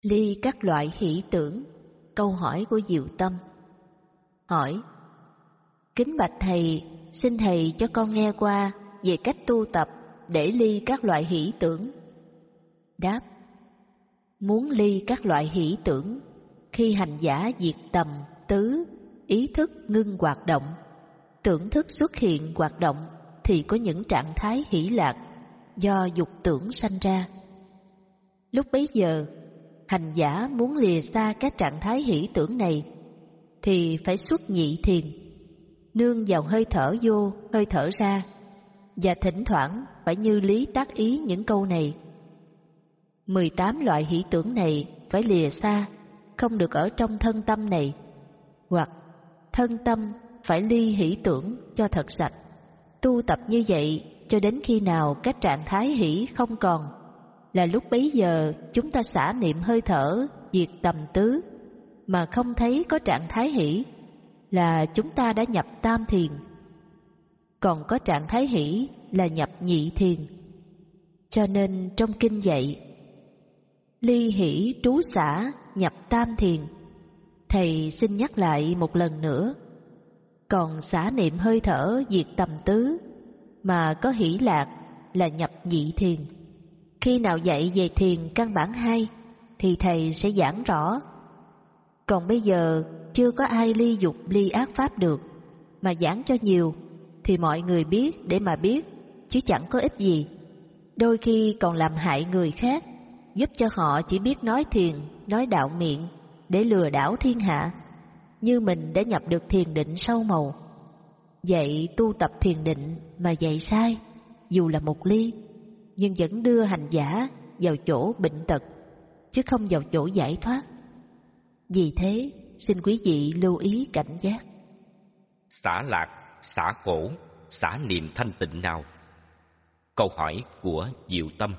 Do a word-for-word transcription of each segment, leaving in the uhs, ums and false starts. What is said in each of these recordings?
Ly các loại hỷ tưởng. Câu hỏi của Diệu Tâm. Hỏi: kính bạch thầy, xin thầy cho con nghe qua về cách tu tập để ly các loại hỷ tưởng. Đáp: muốn ly các loại hỷ tưởng, khi hành giả diệt tầm tứ, ý thức ngưng hoạt động, tưởng thức xuất hiện hoạt động, thì có những trạng thái hỷ lạc do dục tưởng sanh ra. Lúc bấy giờ, hành giả muốn lìa xa các trạng thái hỷ tưởng này thì phải xuất nhị thiền, nương vào hơi thở vô, hơi thở ra, và thỉnh thoảng phải như lý tác ý những câu này: mười tám loại hỷ tưởng này phải lìa xa, không được ở trong thân tâm này, hoặc thân tâm phải ly hỷ tưởng cho thật sạch. Tu tập như vậy cho đến khi nào các trạng thái hỷ không còn, là lúc bấy giờ chúng ta xả niệm hơi thở diệt tầm tứ mà không thấy có trạng thái hỷ, là chúng ta đã nhập tam thiền. Còn có trạng thái hỷ là nhập nhị thiền. Cho nên trong kinh dạy ly hỷ trú xả nhập tam thiền. Thầy xin nhắc lại một lần nữa. Còn xả niệm hơi thở diệt tầm tứ mà có hỷ lạc là nhập nhị thiền. Khi nào dạy về thiền căn bản hai thì thầy sẽ giảng rõ. Còn bây giờ chưa có ai ly dục ly ác pháp được, mà giảng cho nhiều thì mọi người biết để mà biết, chứ chẳng có ích gì. Đôi khi còn làm hại người khác, giúp cho họ chỉ biết nói thiền, nói đạo miệng để lừa đảo thiên hạ, như mình đã nhập được thiền định sâu màu. Vậy tu tập thiền định mà dạy sai, dù là một ly, nhưng vẫn đưa hành giả vào chỗ bệnh tật, chứ không vào chỗ giải thoát. Vì thế, xin quý vị lưu ý cảnh giác. Xả lạc, xả khổ, xả niệm thanh tịnh nào? Câu hỏi của Diệu Tâm.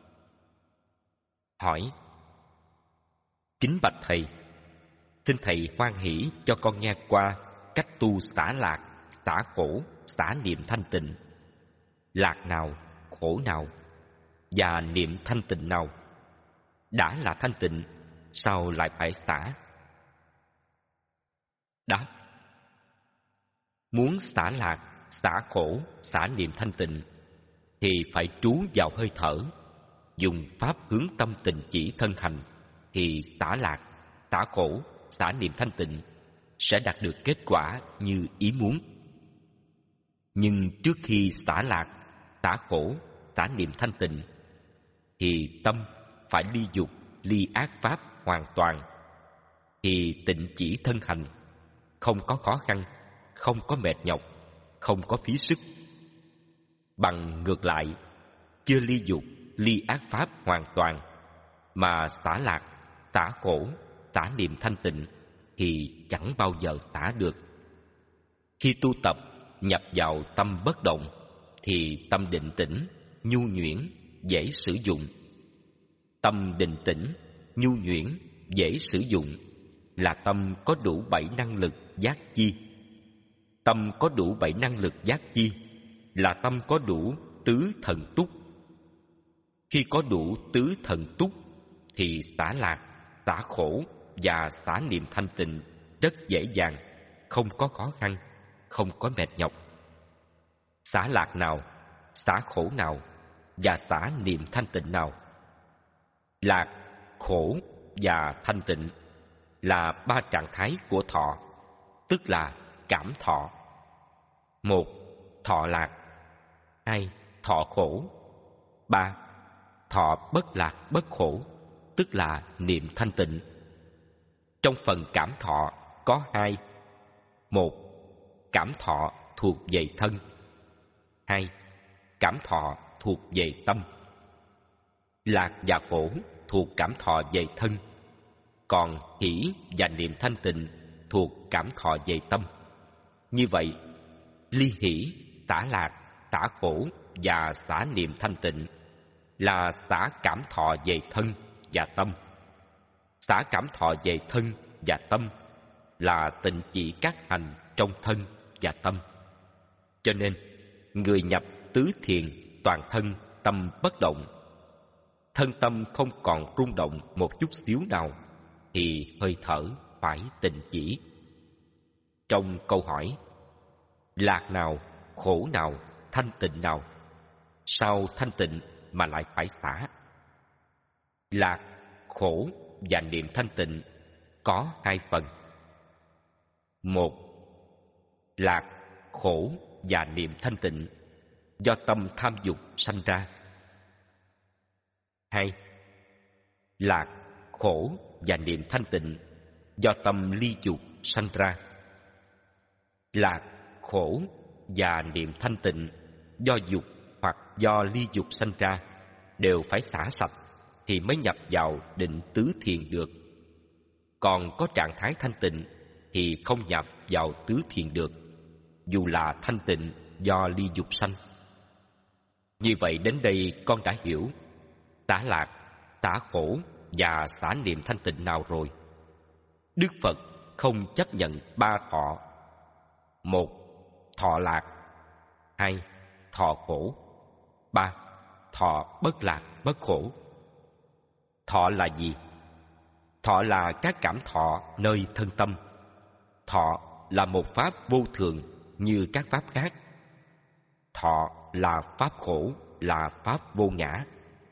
Hỏi: kính bạch thầy, xin thầy hoan hỷ cho con nghe qua cách tu xả lạc, xả khổ, xả niệm thanh tịnh. Lạc nào, khổ nào, và niệm thanh tịnh nào? Đã là thanh tịnh, sao lại phải xả? Đáp: muốn xả lạc, xả khổ, xả niệm thanh tịnh thì phải trú vào hơi thở, dùng pháp hướng tâm tình chỉ thân hành, thì xả lạc, xả khổ, xả niệm thanh tịnh sẽ đạt được kết quả như ý muốn. Nhưng trước khi xả lạc, xả khổ, xả niệm thanh tịnh thì tâm phải ly dục, ly ác pháp hoàn toàn, thì tịnh chỉ thân hành, không có khó khăn, không có mệt nhọc, không có phí sức. Bằng ngược lại, chưa ly dục, ly ác pháp hoàn toàn mà xả lạc, xả khổ, xả niệm thanh tịnh thì chẳng bao giờ xả được. Khi tu tập nhập vào tâm bất động thì tâm định tĩnh, nhu nhuyễn, dễ sử dụng. Tâm định tĩnh, nhu nhuyễn, dễ sử dụng là tâm có đủ bảy năng lực giác chi. Tâm có đủ bảy năng lực giác chi là tâm có đủ tứ thần túc. Khi có đủ tứ thần túc thì xả lạc, xả khổ và xả niệm thanh tịnh rất dễ dàng, không có khó khăn, không có mệt nhọc. Xả lạc nào, xả khổ nào và xả niệm thanh tịnh nào? Lạc, khổ và thanh tịnh là ba trạng thái của thọ, tức là cảm thọ. Một, thọ lạc. Hai, thọ khổ. Ba, thọ bất lạc bất khổ, tức là niệm thanh tịnh. Trong phần cảm thọ có hai: một, cảm thọ thuộc về thân; hai, cảm thọ thuộc về tâm. Lạc và khổ thuộc cảm thọ về thân, còn hỷ và niệm thanh tịnh thuộc cảm thọ về tâm. Như vậy, ly hỷ, xả lạc, xả khổ và xả niệm thanh tịnh là xả cảm thọ về thân và tâm. Xả cảm thọ về thân và tâm là tịnh chỉ các hành trong thân và tâm. Cho nên, người nhập tứ thiền toàn thân tâm bất động thân tâm không còn rung động một chút xíu nào, thì hơi thở phải tịnh chỉ. Trong câu hỏi lạc nào, khổ nào, thanh tịnh nào, sao thanh tịnh mà lại phải xả? Lạc, khổ và niệm thanh tịnh có hai phần. Một, lạc, khổ và niệm thanh tịnh do tâm tham dục sanh ra. Hai, lạc, khổ và niệm thanh tịnh do tâm ly dục sanh ra. Lạc, khổ và niệm thanh tịnh do dục hoặc do ly dục sanh ra đều phải xả sạch thì mới nhập vào định tứ thiền được. Còn có trạng thái thanh tịnh thì không nhập vào tứ thiền được, dù là thanh tịnh do ly dục sanh. Như vậy đến đây con đã hiểu xả lạc, xả khổ và xả niệm thanh tịnh nào rồi. Đức Phật không chấp nhận ba thọ. Một, thọ lạc. Hai, thọ khổ. Ba, thọ bất lạc, bất khổ. Thọ là gì? Thọ là các cảm thọ nơi thân tâm. Thọ là một pháp vô thường như các pháp khác. Thọ là pháp khổ, là pháp vô ngã.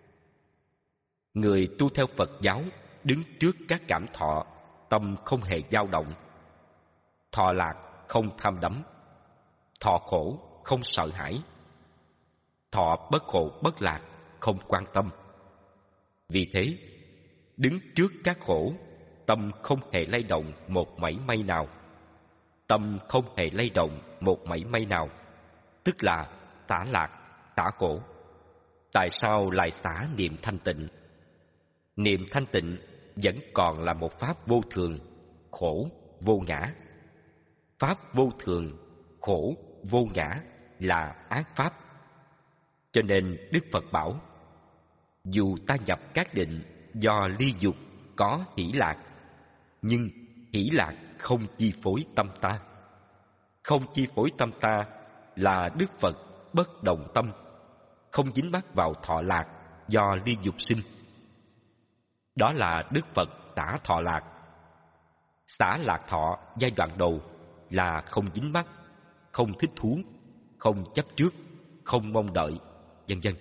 Người tu theo Phật giáo đứng trước các cảm thọ, tâm không hề dao động. Thọ lạc không tham đắm, thọ khổ không sợ hãi, thọ bất khổ bất lạc không quan tâm. Vì thế, đứng trước các khổ, tâm không hề lay động một mảy may nào. Tâm không hề lay động một mảy may nào, tức là xả lạc, xả khổ. Tại sao lại xả niệm thanh tịnh? Niệm thanh tịnh vẫn còn là một pháp vô thường, khổ, vô ngã. Pháp vô thường, khổ, vô ngã là ác pháp. Cho nên Đức Phật bảo, dù ta nhập các định do ly dục có hỷ lạc, nhưng hỷ lạc không chi phối tâm ta. Không chi phối tâm ta là Đức Phật bất động tâm, không dính mắc vào thọ lạc do ly dục sinh. Đó là Đức Phật xả thọ lạc. Xả lạc thọ giai đoạn đầu là không dính mắc, không thích thú, không chấp trước, không mong đợi, vân vân.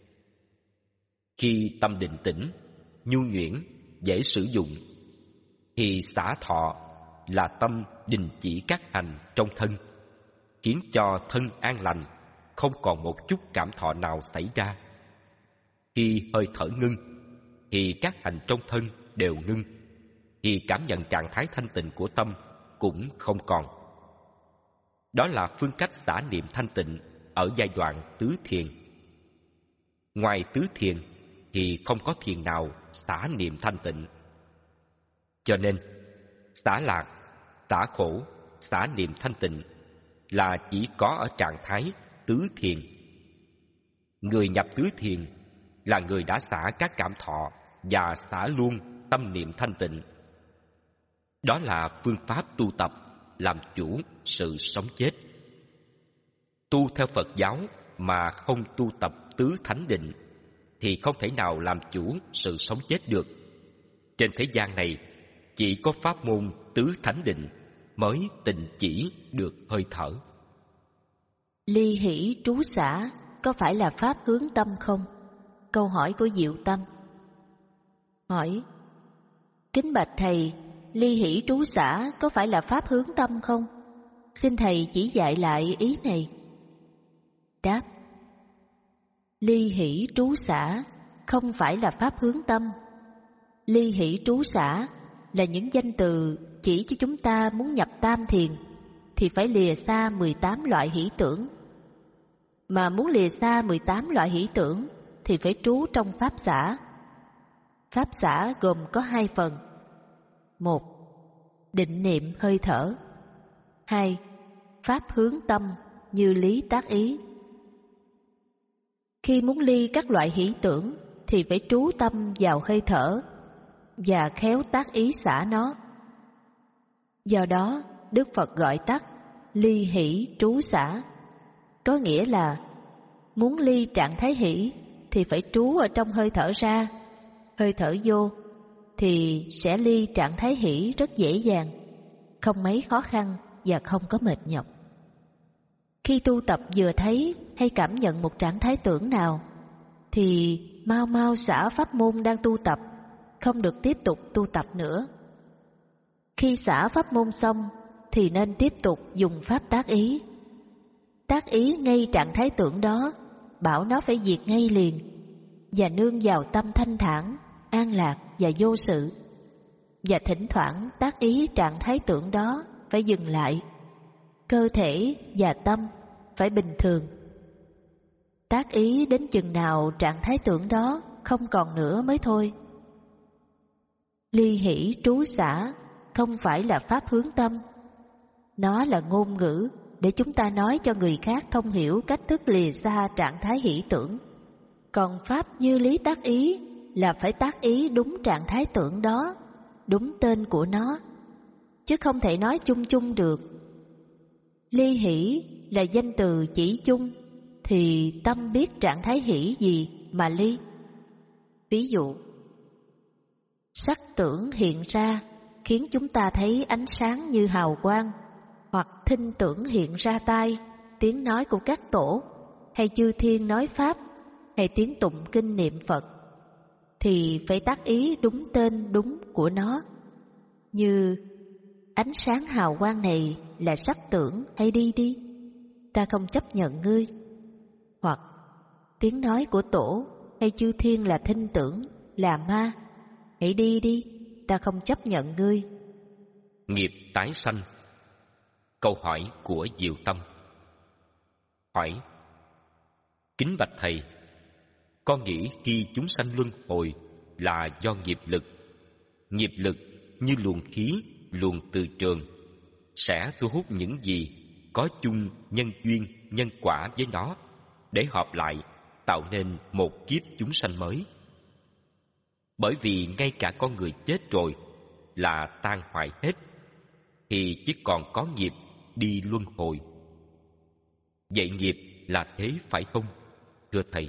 Khi tâm định tĩnh, nhu nhuyễn, dễ sử dụng, thì xả thọ là tâm đình chỉ các hành trong thân, khiến cho thân an lành, không còn một chút cảm thọ nào xảy ra. Khi hơi thở ngưng, thì các hành trong thân đều ngưng, thì cảm nhận trạng thái thanh tịnh của tâm cũng không còn. Đó là phương cách xả niệm thanh tịnh ở giai đoạn tứ thiền. Ngoài tứ thiền thì không có thiền nào xả niệm thanh tịnh. Cho nên, xả lạc, xả khổ, xả niệm thanh tịnh là chỉ có ở trạng thái tứ thiền. Người nhập tứ thiền là người đã xả các cảm thọ và xả luôn tâm niệm thanh tịnh. Đó là phương pháp tu tập làm chủ sự sống chết. Tu theo Phật giáo mà không tu tập tứ thánh định thì không thể nào làm chủ sự sống chết được. Trên thế gian này chỉ có pháp môn tứ thánh định mới tịnh chỉ được hơi thở. Ly hỷ trú xả có phải là pháp hướng tâm không? Câu hỏi của Diệu Tâm. Hỏi: kính bạch thầy, ly hỷ trú xả có phải là pháp hướng tâm không? Xin thầy chỉ dạy lại ý này. Đáp: ly hỷ trú xả không phải là pháp hướng tâm. Ly hỷ trú xả là những danh từ chỉ cho chúng ta muốn nhập tam thiền thì phải lìa xa mười tám loại hỷ tưởng. Mà muốn lìa xa mười tám loại hỷ tưởng thì phải trú trong pháp xả. Pháp xả gồm có hai phần. Một, định niệm hơi thở. Hai, pháp hướng tâm như lý tác ý. Khi muốn ly các loại hỷ tưởng thì phải trú tâm vào hơi thở và khéo tác ý xả nó. Do đó, Đức Phật gọi tắt ly hỷ trú xả, có nghĩa là muốn ly trạng thái hỷ thì phải trú ở trong hơi thở ra. Hơi thở vô thì sẽ ly trạng thái hỷ rất dễ dàng, không mấy khó khăn và không có mệt nhọc. Khi tu tập vừa thấy hay cảm nhận một trạng thái tưởng nào thì mau mau xả pháp môn đang tu tập, không được tiếp tục tu tập nữa. Khi xả pháp môn xong thì nên tiếp tục dùng pháp tác ý. Tác ý ngay trạng thái tưởng đó, bảo nó phải diệt ngay liền, và nương vào tâm thanh thản, an lạc và vô sự. Và thỉnh thoảng tác ý trạng thái tưởng đó phải dừng lại. Cơ thể và tâm phải bình thường. Tác ý đến chừng nào trạng thái tưởng đó không còn nữa mới thôi. Ly hỷ trú xả không phải là pháp hướng tâm. Nó là ngôn ngữ để chúng ta nói cho người khác thông hiểu cách thức lìa xa trạng thái hỷ tưởng. Còn pháp như lý tác ý là phải tác ý đúng trạng thái tưởng đó, đúng tên của nó, chứ không thể nói chung chung được. Ly hỷ là danh từ chỉ chung, thì tâm biết trạng thái hỷ gì mà ly. Ví dụ, sắc tưởng hiện ra khiến chúng ta thấy ánh sáng như hào quang, hoặc thinh tưởng hiện ra tai, tiếng nói của các tổ, hay chư thiên nói pháp, hay tiếng tụng kinh niệm Phật, thì phải tác ý đúng tên đúng của nó. Như ánh sáng hào quang này là sắc tưởng, hay đi đi, ta không chấp nhận ngươi. Hoặc tiếng nói của tổ hay chư thiên là thinh tưởng, là ma, hãy đi đi, ta không chấp nhận ngươi. Nghiệp tái sanh. Câu hỏi của Diệu Tâm. Hỏi: kính bạch thầy, con nghĩ khi chúng sanh luân hồi là do nghiệp lực. Nghiệp lực như luồng khí, luồng từ trường, sẽ thu hút những gì có chung nhân duyên, nhân quả với nó, để hợp lại tạo nên một kiếp chúng sanh mới. Bởi vì ngay cả con người chết rồi là tan hoại hết, thì chỉ còn có nghiệp đi luân hồi. Vậy nghiệp là thế phải không, thưa thầy?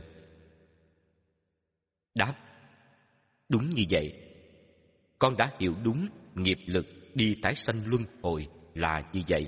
Đáp: đúng như vậy. Con đã hiểu đúng nghiệp lực đi tái sanh luân hồi là như vậy.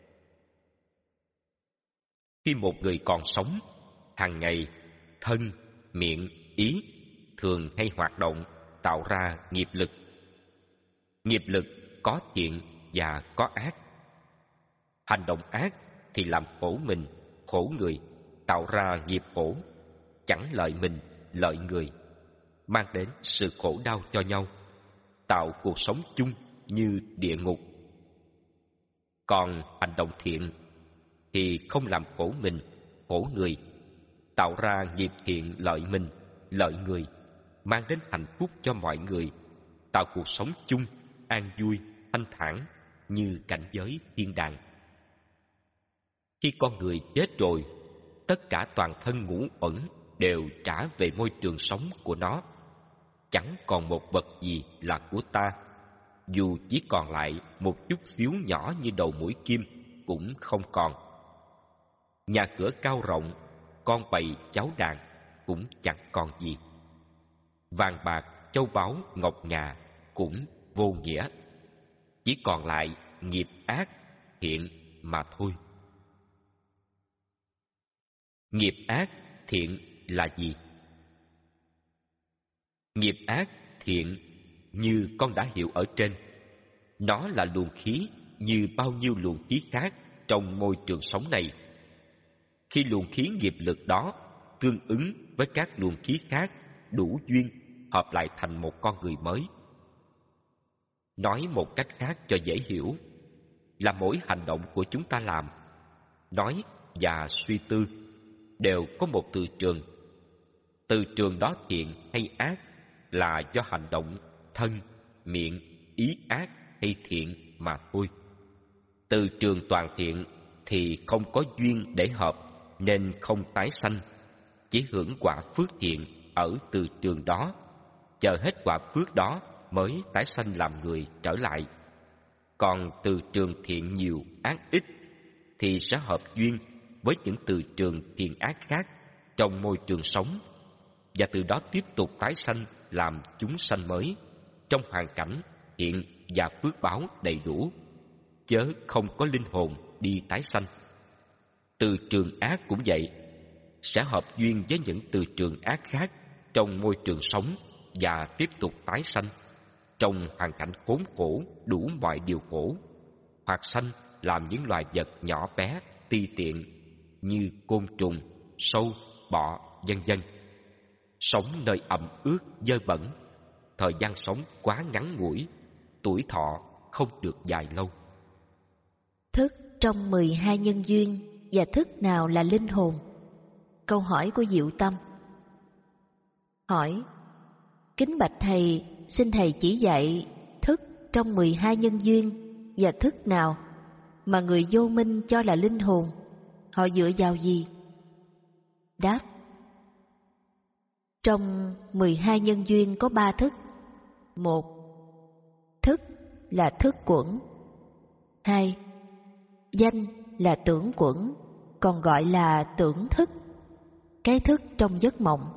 Khi một người còn sống, hàng ngày thân, miệng, ý thường hay hoạt động tạo ra nghiệp lực. Nghiệp lực có thiện và có ác. Hành động ác thì làm khổ mình, khổ người, tạo ra nghiệp khổ, chẳng lợi mình, lợi người, mang đến sự khổ đau cho nhau, tạo cuộc sống chung như địa ngục. Còn hành động thiện thì không làm khổ mình, khổ người, tạo ra nghiệp thiện lợi mình, lợi người, mang đến hạnh phúc cho mọi người, tạo cuộc sống chung an vui, thanh thản như cảnh giới thiên đàng. Khi con người chết rồi, tất cả toàn thân ngũ uẩn đều trả về môi trường sống của nó. Chẳng còn một vật gì là của ta, dù chỉ còn lại một chút xíu nhỏ như đầu mũi kim cũng không còn. Nhà cửa cao rộng, con bầy cháu đàn cũng chẳng còn gì. Vàng bạc, châu báu, ngọc ngà cũng vô nghĩa, chỉ còn lại nghiệp ác, thiện mà thôi. Nghiệp ác, thiện là gì? Nghiệp ác, thiện như con đã hiểu ở trên, nó là luồng khí như bao nhiêu luồng khí khác trong môi trường sống này. Khi luồng khí nghiệp lực đó tương ứng với các luồng khí khác đủ duyên, hợp lại thành một con người mới. Nói một cách khác cho dễ hiểu, là mỗi hành động của chúng ta làm, nói và suy tư đều có một từ trường. Từ trường đó thiện hay ác là do hành động thân, miệng, ý ác hay thiện mà thôi. Từ trường toàn thiện thì không có duyên để hợp nên không tái sanh, chỉ hưởng quả phước thiện ở từ trường đó, chờ hết quả phước đó mới tái sanh làm người trở lại. Còn từ trường thiện nhiều ác ít thì sẽ hợp duyên với những từ trường thiện ác khác trong môi trường sống, và từ đó tiếp tục tái sanh làm chúng sanh mới trong hoàn cảnh hiện và phước báo đầy đủ, chớ không có linh hồn đi tái sanh. Từ trường ác cũng vậy, sẽ hợp duyên với những từ trường ác khác trong môi trường sống và tiếp tục tái sanh trong hoàn cảnh khốn khổ đủ mọi điều khổ, hoặc sanh làm những loài vật nhỏ bé ti tiện như côn trùng, sâu, bọ, vân vân, sống nơi ẩm ướt dơ bẩn, thời gian sống quá ngắn ngủi, tuổi thọ không được dài lâu. Thức trong mười hai nhân duyên và thức nào là linh hồn? Câu hỏi của Diệu Tâm. Hỏi: kính bạch thầy, xin thầy chỉ dạy thức trong mười hai nhân duyên và thức nào mà người vô minh cho là linh hồn, họ dựa vào gì? Đáp: trong mười hai nhân duyên có ba thức. Một, thức là thức quẩn. Hai, danh là tưởng quẩn, còn gọi là tưởng thức, cái thức trong giấc mộng.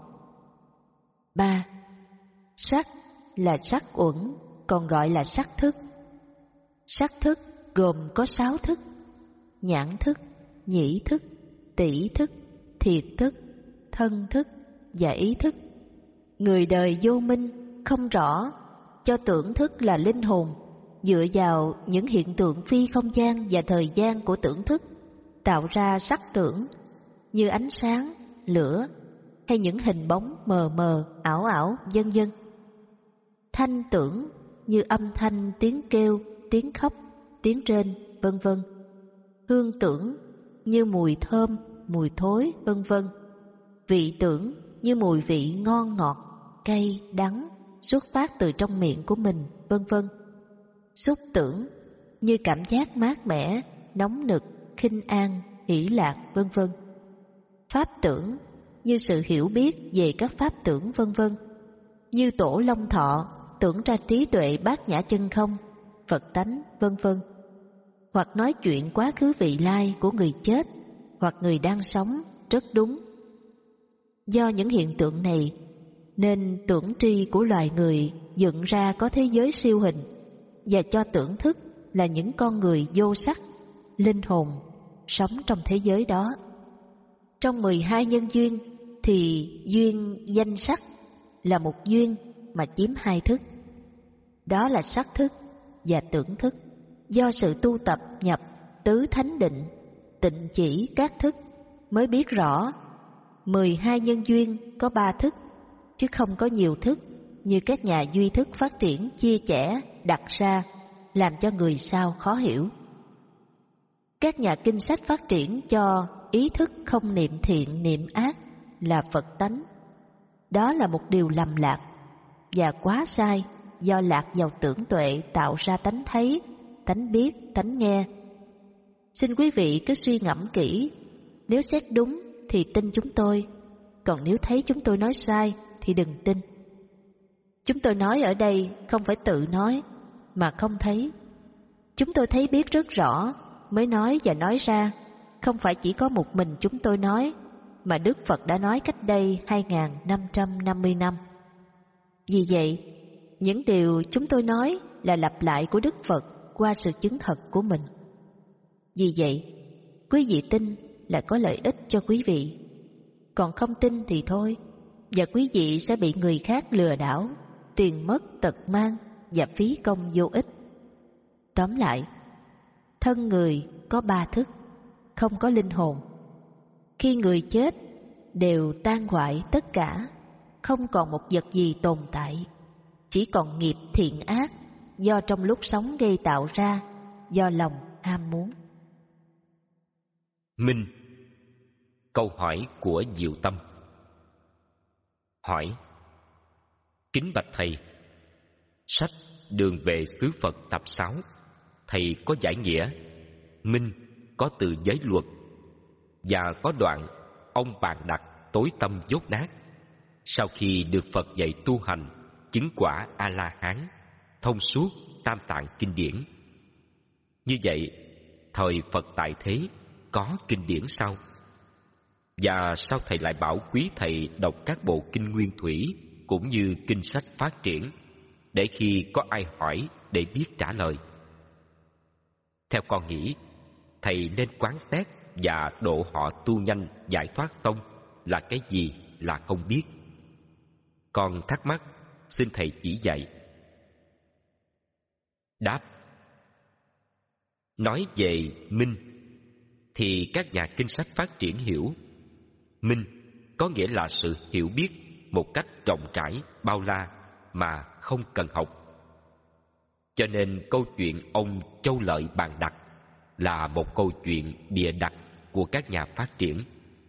Ba, sắc là sắc uẩn, còn gọi là sắc thức. Sắc thức gồm có sáu thức: nhãn thức, nhĩ thức, tỷ thức, thiệt thức, thân thức và ý thức. Người đời vô minh không rõ, cho tưởng thức là linh hồn, dựa vào những hiện tượng phi không gian và thời gian của tưởng thức, tạo ra sắc tưởng như ánh sáng, lửa hay những hình bóng mờ mờ, ảo ảo, vân vân. Thanh tưởng như âm thanh, tiếng kêu, tiếng khóc, tiếng rên, vân vân. Hương tưởng như mùi thơm, mùi thối, vân vân. Vị tưởng như mùi vị ngon ngọt, cay, đắng xuất phát từ trong miệng của mình, vân vân. Xúc tưởng như cảm giác mát mẻ, nóng nực, khinh an, hỷ lạc, vân vân. Pháp tưởng như sự hiểu biết về các pháp tưởng, vân vân. Như Tổ Long Thọ tưởng ra trí tuệ bát nhã chân không, Phật tánh, vân vân. Hoặc nói chuyện quá khứ vị lai của người chết hoặc người đang sống rất đúng. Do những hiện tượng này nên tưởng tri của loài người dựng ra có thế giới siêu hình, và cho tưởng thức là những con người vô sắc, linh hồn sống trong thế giới đó. Trong mười hai nhân duyên thì duyên danh sắc là một duyên mà chiếm hai thức, đó là sắc thức và tưởng thức. Do sự tu tập nhập tứ thánh định, tịnh chỉ các thức mới biết rõ mười hai nhân duyên có ba thức, chứ không có nhiều thức như các nhà duy thức phát triển chia chẻ đặt ra, làm cho người sau khó hiểu. Các nhà kinh sách phát triển cho ý thức không niệm thiện niệm ác là Phật tánh. Đó là một điều lầm lạc và quá sai, do lạc vào tưởng tuệ tạo ra tánh thấy, tánh biết, tánh nghe. Xin quý vị cứ suy ngẫm kỹ, nếu xét đúng thì tin chúng tôi, còn nếu thấy chúng tôi nói sai thì đừng tin. Chúng tôi nói ở đây không phải tự nói mà không thấy. Chúng tôi thấy biết rất rõ mới nói và nói ra, không phải chỉ có một mình chúng tôi nói, mà Đức Phật đã nói cách đây hai nghìn năm trăm năm mươi năm. Vì vậy, những điều chúng tôi nói là lặp lại của Đức Phật qua sự chứng thật của mình. Vì vậy, quý vị tin là có lợi ích cho quý vị, còn không tin thì thôi, và quý vị sẽ bị người khác lừa đảo, tiền mất tật mang và phí công vô ích. Tóm lại, thân người có ba thức, không có linh hồn. Khi người chết đều tan hoại tất cả, không còn một vật gì tồn tại, chỉ còn nghiệp thiện ác do trong lúc sống gây tạo ra, do lòng ham muốn. Minh. Câu hỏi của Diệu Tâm. Hỏi: kính bạch thầy, sách Đường về xứ Phật tập sáu, thầy có giải nghĩa minh có từ giới luật, và có đoạn ông bàn đặt tối tâm dốt nát sau khi được Phật dạy tu hành, chứng quả A La Hán, thông suốt tam tạng kinh điển. Như vậy, thời Phật tại thế có kinh điển sau. Và sao thầy lại bảo quý thầy đọc các bộ kinh nguyên thủy cũng như kinh sách phát triển, để khi có ai hỏi để biết trả lời? Theo con nghĩ, thầy nên quán xét và độ họ tu nhanh giải thoát xong là cái gì là không biết. Con thắc mắc, xin thầy chỉ dạy. Đáp: nói về minh thì các nhà kinh sách phát triển hiểu minh có nghĩa là sự hiểu biết một cách rộng rãi, bao la mà không cần học. Cho nên câu chuyện ông Châu Lợi Bàn Đặc là một câu chuyện bịa đặt của các nhà phát triển.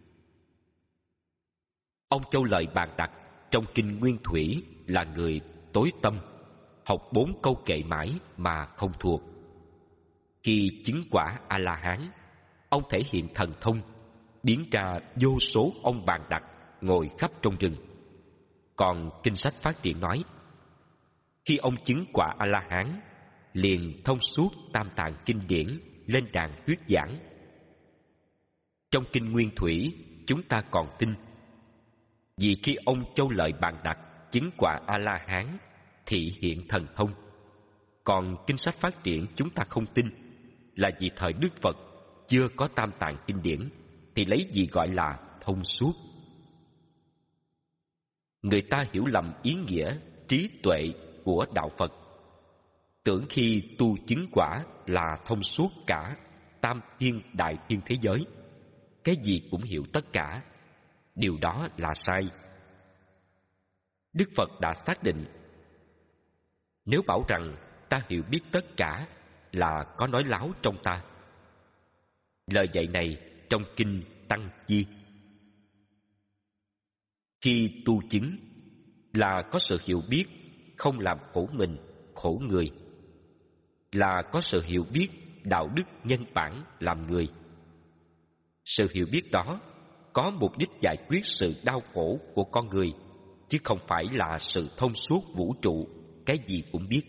Ông Châu Lợi Bàn Đặc trong kinh Nguyên Thủy là người tối tâm, học bốn câu kệ mãi mà không thuộc. Khi chứng quả A-la-hán, ông thể hiện thần thông, biến ra vô số ông Bàn Đặc ngồi khắp trong rừng. Còn kinh sách phát triển nói, khi ông chứng quả A-la-hán, liền thông suốt tam tạng kinh điển lên đàn thuyết giảng. Trong kinh Nguyên Thủy, chúng ta còn tin, vì khi ông Châu Lợi Bàn Đặc chứng quả A-la-hán thị hiện thần thông. Còn kinh sách phát triển chúng ta không tin, là vì thời Đức Phật chưa có tam tạng kinh điển, thì lấy gì gọi là thông suốt? Người ta hiểu lầm ý nghĩa trí tuệ của đạo Phật, tưởng khi tu chứng quả là thông suốt cả tam thiên đại thiên thế giới, cái gì cũng hiểu tất cả. Điều đó là sai. Đức Phật đã xác định, nếu bảo rằng ta hiểu biết tất cả là có nói láo trong ta. Lời dạy này trong kinh Tăng Chi. Khi tu chứng là có sự hiểu biết không làm khổ mình, khổ người, là có sự hiểu biết đạo đức nhân bản làm người. Sự hiểu biết đó có mục đích giải quyết sự đau khổ của con người, chứ không phải là sự thông suốt vũ trụ, cái gì cũng biết.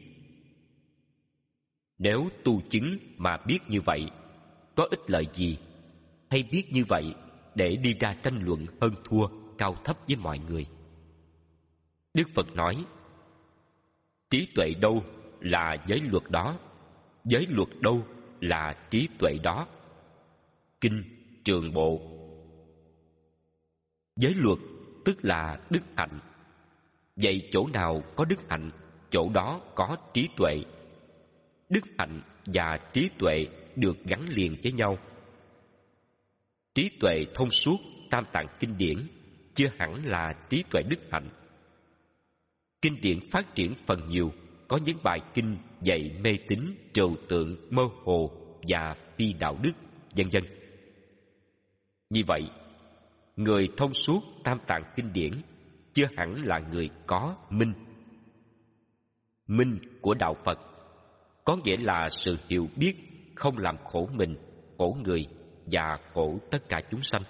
Nếu tu chứng mà biết như vậy, có ích lợi gì? Hay biết như vậy để đi ra tranh luận hơn thua, cao thấp với mọi người? Đức Phật nói, trí tuệ đâu là giới luật đó, giới luật đâu là trí tuệ đó. Kinh Trường Bộ. Giới luật tức là đức hạnh. Vậy chỗ nào có đức hạnh, chỗ đó có trí tuệ. Đức hạnh và trí tuệ được gắn liền với nhau. Trí tuệ thông suốt tam tạng kinh điển chưa hẳn là trí tuệ đức hạnh. Kinh điển phát triển phần nhiều có những bài kinh dạy mê tín, trừu tượng, mơ hồ và phi đạo đức, vân vân. Như vậy, người thông suốt tam tạng kinh điển chưa hẳn là người có minh. Minh của đạo Phật có nghĩa là sự hiểu biết không làm khổ mình, khổ người và khổ tất cả chúng sanh.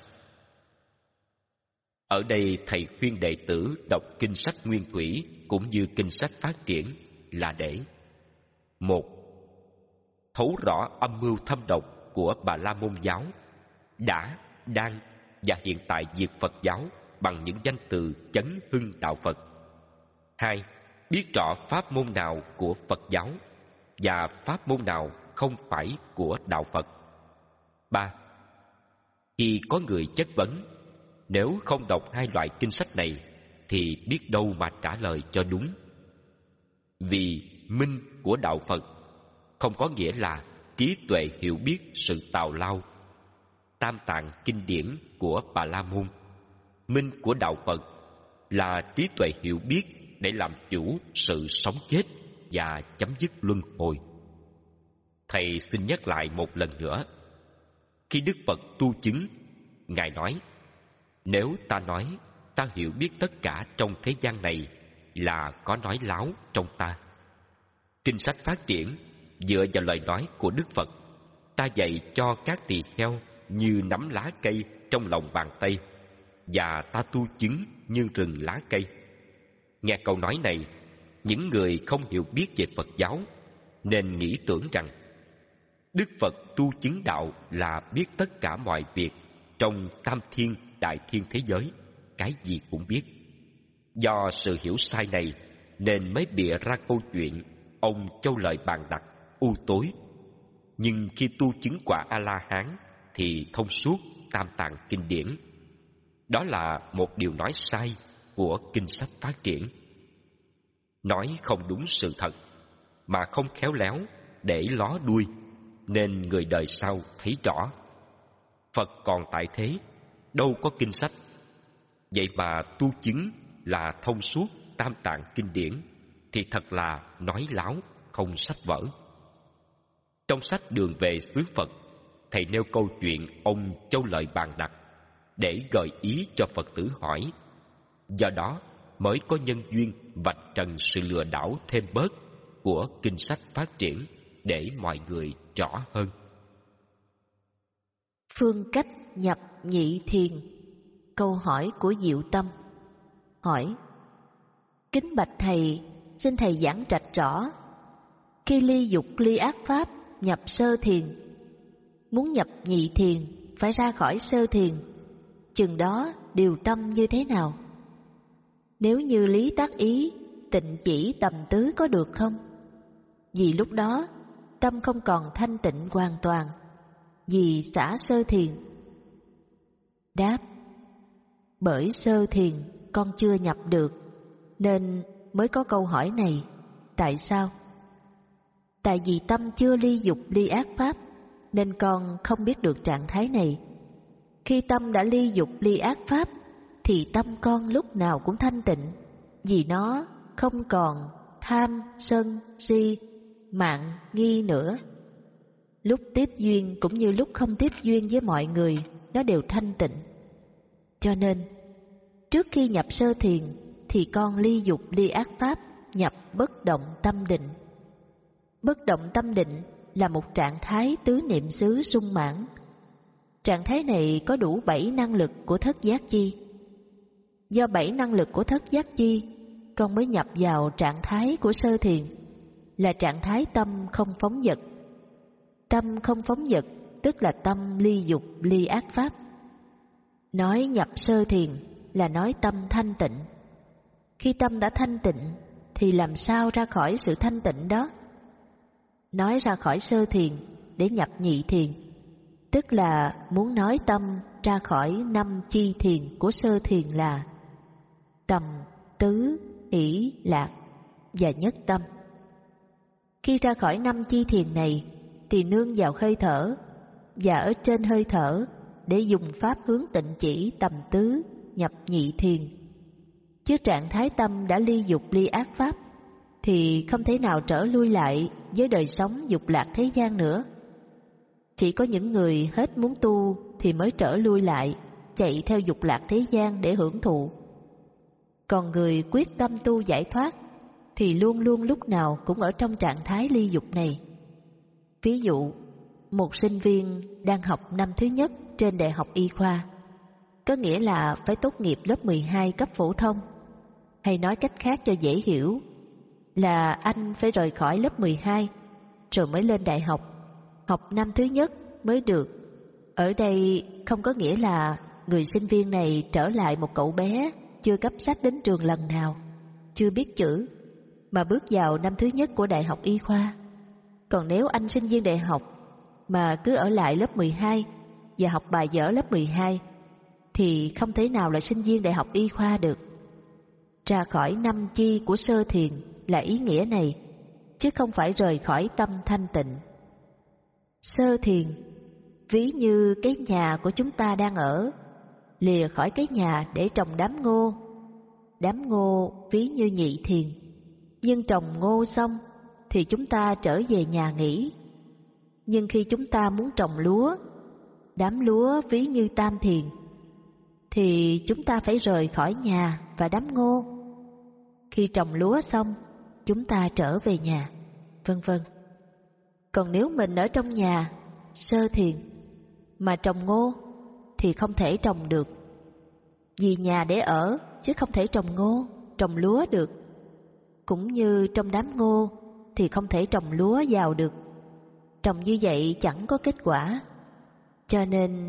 Ở đây thầy khuyên đệ tử đọc kinh sách Nguyên Thủy cũng như kinh sách phát triển là để: một, thấu rõ âm mưu thâm độc của Bà La Môn giáo đã, đang và hiện tại diệt Phật giáo bằng những danh từ chấn hưng đạo Phật. Hai, biết rõ pháp môn nào của Phật giáo và pháp môn nào không phải của đạo Phật. Ba, khi có người chất vấn, nếu không đọc hai loại kinh sách này thì biết đâu mà trả lời cho đúng. Vì minh của đạo Phật không có nghĩa là trí tuệ hiểu biết sự tào lao. Tam tạng kinh điển của Bà La Môn, minh của đạo Phật là trí tuệ hiểu biết để làm chủ sự sống chết và chấm dứt luân hồi. Thầy xin nhắc lại một lần nữa. Khi Đức Phật tu chứng, Ngài nói, nếu ta nói ta hiểu biết tất cả trong thế gian này là có nói láo trong ta. Kinh sách phát triển dựa vào lời nói của Đức Phật. Ta dạy cho các tỳ kheo như nắm lá cây trong lòng bàn tay, và ta tu chứng như rừng lá cây. Nghe câu nói này, những người không hiểu biết về Phật giáo nên nghĩ tưởng rằng Đức Phật tu chứng đạo là biết tất cả mọi việc trong tam thiên đại thiên thế giới, cái gì cũng biết. Do sự hiểu sai này nên mới bịa ra câu chuyện ông Châu Lợi Bàn Đặc u tối. Nhưng khi tu chứng quả A-la-hán thì thông suốt tam tạng kinh điển. Đó là một điều nói sai của kinh sách phát triển. Nói không đúng sự thật, mà không khéo léo để ló đuôi, nên người đời sau thấy rõ. Phật còn tại thế, đâu có kinh sách. Vậy mà tu chứng là thông suốt tam tạng kinh điển thì thật là nói láo, không sách vở. Trong sách Đường về xứ Phật, thầy nêu câu chuyện ông Châu Lợi Bàn Đặc để gợi ý cho Phật tử hỏi. Do đó mới có nhân duyên vạch trần sự lừa đảo thêm bớt của kinh sách phát triển để mọi người rõ hơn. Phương cách nhập nhị thiền. Câu hỏi của Diệu Tâm. Hỏi: kính bạch thầy, xin thầy giảng trạch rõ, khi ly dục ly ác pháp nhập sơ thiền, muốn nhập nhị thiền phải ra khỏi sơ thiền, chừng đó điều tâm như thế nào? Nếu như lý tác ý, tịnh chỉ tầm tứ có được không? Vì lúc đó tâm không còn thanh tịnh hoàn toàn, vì xả sơ thiền. Đáp: bởi sơ thiền con chưa nhập được, nên mới có câu hỏi này. Tại sao? Tại vì tâm chưa ly dục ly ác pháp, nên con không biết được trạng thái này. Khi tâm đã ly dục ly ác pháp, thì tâm con lúc nào cũng thanh tịnh, vì nó không còn tham, sân, si, mạn, nghi nữa. Lúc tiếp duyên cũng như lúc không tiếp duyên với mọi người, nó đều thanh tịnh. Cho nên, trước khi nhập sơ thiền, thì con ly dục ly ác pháp, nhập bất động tâm định. Bất động tâm định là một trạng thái tứ niệm xứ sung mãn. Trạng thái này có đủ bảy năng lực của thất giác chi. Do bảy năng lực của thất giác chi, con mới nhập vào trạng thái của sơ thiền, là trạng thái tâm không phóng dật. Tâm không phóng dật tức là tâm ly dục ly ác pháp. Nói nhập sơ thiền là nói tâm thanh tịnh. Khi tâm đã thanh tịnh thì làm sao ra khỏi sự thanh tịnh đó? Nói ra khỏi sơ thiền để nhập nhị thiền, tức là muốn nói tâm ra khỏi năm chi thiền của sơ thiền là tầm, tứ, hỷ, lạc và nhất tâm. Khi ra khỏi năm chi thiền này thì nương vào hơi thở, và ở trên hơi thở để dùng pháp hướng tịnh chỉ tầm tứ nhập nhị thiền. Chứ trạng thái tâm đã ly dục ly ác pháp thì không thể nào trở lui lại với đời sống dục lạc thế gian nữa. Chỉ có những người hết muốn tu thì mới trở lui lại, chạy theo dục lạc thế gian để hưởng thụ. Còn người quyết tâm tu giải thoát thì luôn luôn lúc nào cũng ở trong trạng thái ly dục này. Ví dụ, một sinh viên đang học năm thứ nhất trên đại học y khoa, có nghĩa là phải tốt nghiệp lớp mười hai cấp phổ thông, hay nói cách khác cho dễ hiểu là anh phải rời khỏi lớp mười hai rồi mới lên đại học, học năm thứ nhất mới được. Ở đây không có nghĩa là người sinh viên này trở lại một cậu bé chưa cấp sách đến trường lần nào, chưa biết chữ, mà bước vào năm thứ nhất của đại học y khoa. Còn nếu anh sinh viên đại học mà cứ ở lại lớp mười hai và học bài dở lớp mười hai thì không thể nào là sinh viên đại học y khoa được. Ra khỏi năm chi của sơ thiền là ý nghĩa này, chứ không phải rời khỏi tâm thanh tịnh. Sơ thiền ví như cái nhà của chúng ta đang ở, lìa khỏi cái nhà để trồng đám ngô. Đám ngô ví như nhị thiền, nhưng trồng ngô xong thì chúng ta trở về nhà nghỉ. Nhưng khi chúng ta muốn trồng lúa, đám lúa ví như tam thiền, thì chúng ta phải rời khỏi nhà và đám ngô. Khi trồng lúa xong, chúng ta trở về nhà, vân vân. Còn nếu mình ở trong nhà, sơ thiền, mà trồng ngô thì không thể trồng được. Vì nhà để ở chứ không thể trồng ngô, trồng lúa được. Cũng như trong đám ngô thì không thể trồng lúa vào được. Trồng như vậy chẳng có kết quả. Cho nên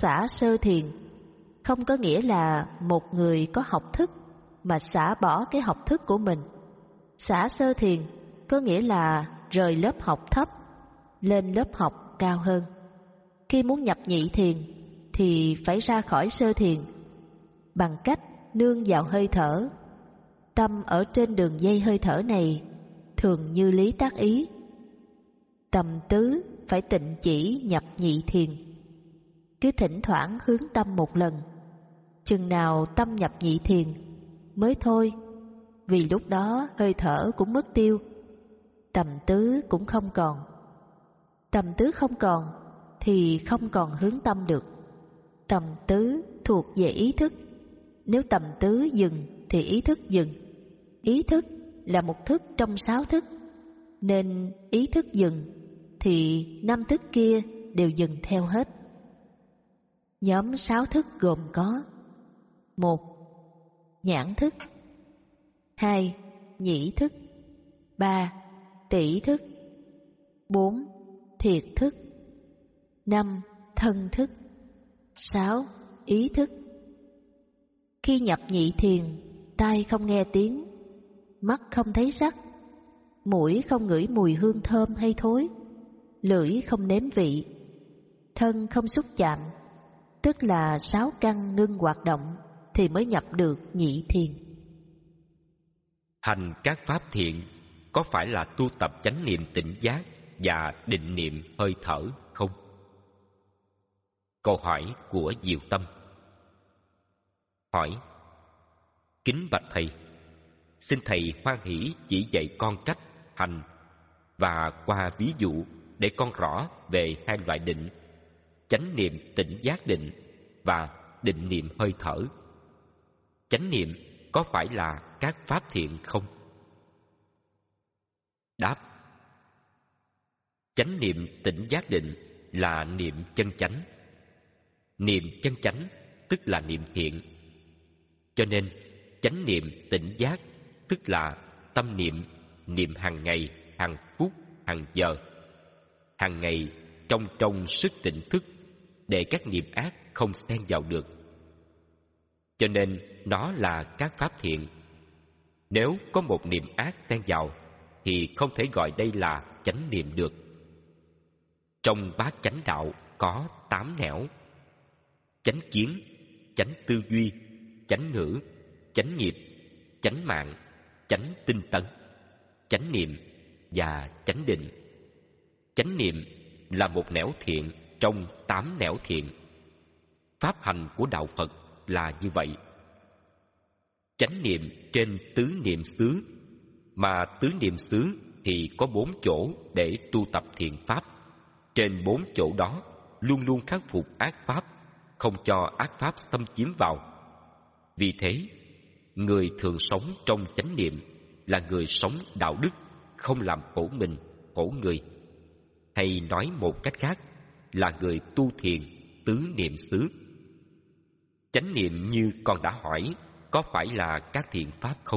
Xả sơ thiền không có nghĩa là một người có học thức mà xả bỏ cái học thức của mình. Xả sơ thiền có nghĩa là rời lớp học thấp, lên lớp học cao hơn. Khi muốn nhập nhị thiền thì phải ra khỏi sơ thiền bằng cách nương vào hơi thở. Tâm ở trên đường dây hơi thở này thường như lý tác ý. Tầm tứ phải tịnh chỉ nhập nhị thiền. Cứ thỉnh thoảng hướng tâm một lần, chừng nào tâm nhập nhị thiền mới thôi, vì lúc đó hơi thở cũng mất tiêu, tầm tứ cũng không còn. Tầm tứ không còn thì không còn hướng tâm được. Tầm tứ thuộc về ý thức. Nếu tầm tứ dừng thì ý thức dừng. Ý thức là một thức trong sáu thức, nên ý thức dừng thì năm thức kia đều dừng theo hết. Nhóm sáu thức gồm có: một. Nhãn thức. Hai. Nhĩ thức. Ba. Tỷ thức. Bốn. Thiệt thức. Năm. Thân thức. Sáu. Ý thức. Khi nhập nhị thiền, tai không nghe tiếng, mắt không thấy sắc, mũi không ngửi mùi hương thơm hay thối, lưỡi không nếm vị, thân không xúc chạm, tức là sáu căn ngưng hoạt động thì mới nhập được nhị thiền. Hành các pháp thiện có phải là tu tập chánh niệm tỉnh giác và định niệm hơi thở không? Câu hỏi của Diệu Tâm. Hỏi: Kính bạch thầy, xin thầy hoan hỷ chỉ dạy con cách hành và qua ví dụ để con rõ về hai loại định: chánh niệm tỉnh giác định và định niệm hơi thở. Chánh niệm có phải là các pháp thiện không? Đáp: chánh niệm tỉnh giác định là niệm chân chánh. Niệm chân chánh tức là niệm thiện. Cho nên chánh niệm tỉnh giác tức là tâm niệm, niệm hàng ngày, hàng phút, hàng giờ, hàng ngày trong trong sức tỉnh thức, để các niệm ác không xen vào được. Cho nên nó là các pháp thiện. Nếu có một niệm ác xen vào thì không thể gọi đây là chánh niệm được. Trong bát chánh đạo có tám nẻo: chánh kiến, chánh tư duy, chánh ngữ, chánh nghiệp, chánh mạng, chánh tinh tấn, chánh niệm và chánh định. Chánh niệm là một nẻo thiện trong tám nẻo thiện. Pháp hành của đạo Phật là như vậy. Chánh niệm trên tứ niệm xứ, mà tứ niệm xứ thì có bốn chỗ để tu tập thiện pháp. Trên bốn chỗ đó luôn luôn khắc phục ác pháp, không cho ác pháp xâm chiếm vào. Vì thế, người thường sống trong chánh niệm là người sống đạo đức, không làm khổ mình, khổ người. Hay nói một cách khác là người tu thiền tứ niệm xứ. Chánh niệm như con đã hỏi có phải là các thiện pháp không?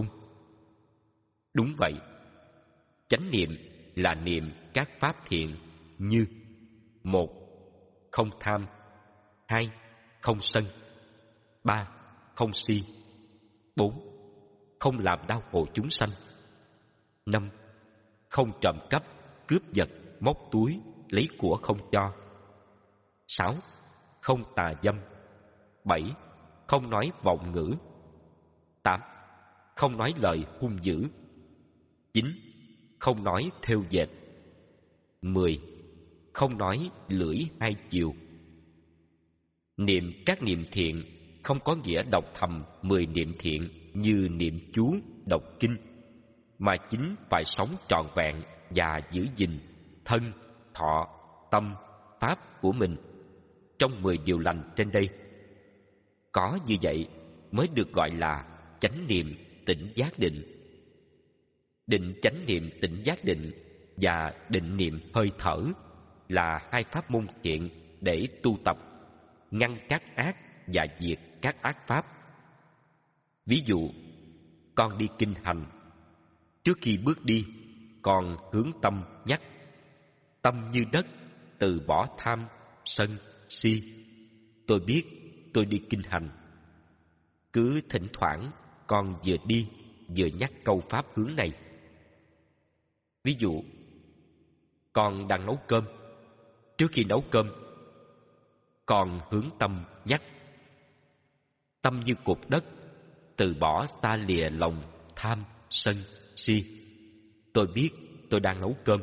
Đúng vậy. Chánh niệm là niệm các pháp thiện như: một. Không tham. Hai. Không sân. Ba. Không si. Bốn. Không làm đau khổ chúng sanh. Năm. Không trộm cắp, cướp giật, móc túi, lấy của không cho. Sáu. Không tà dâm. Bảy. Không nói vọng ngữ. Tám. Không nói lời hung dữ. Chín. Không nói thêu dệt. Mười. Không nói lưỡi hai chiều. Niệm các niệm thiện không có nghĩa đọc thầm mười niệm thiện như niệm chú, đọc kinh, mà chính phải sống trọn vẹn và giữ gìn thân, thọ, tâm, pháp của mình trong mười điều lành trên đây. Có như vậy mới được gọi là chánh niệm tỉnh giác định. Định chánh niệm tỉnh giác định và định niệm hơi thở là hai pháp môn thiện để tu tập, ngăn các ác và diệt các ác pháp. Ví dụ, con đi kinh hành, trước khi bước đi, con hướng tâm nhắc: tâm như đất, từ bỏ tham, sân, si. Tôi biết tôi đi kinh hành. Cứ thỉnh thoảng con vừa đi vừa nhắc câu pháp hướng này. Ví dụ, con đang nấu cơm. Trước khi nấu cơm, con hướng tâm nhắc: tâm như cục đất, từ bỏ xa lìa lòng tham, sân, si. Tôi biết tôi đang nấu cơm.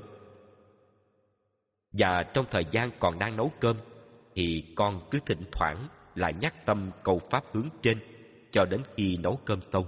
Và trong thời gian còn đang nấu cơm thì con cứ thỉnh thoảng lại nhắc tâm câu pháp hướng trên cho đến khi nấu cơm xong.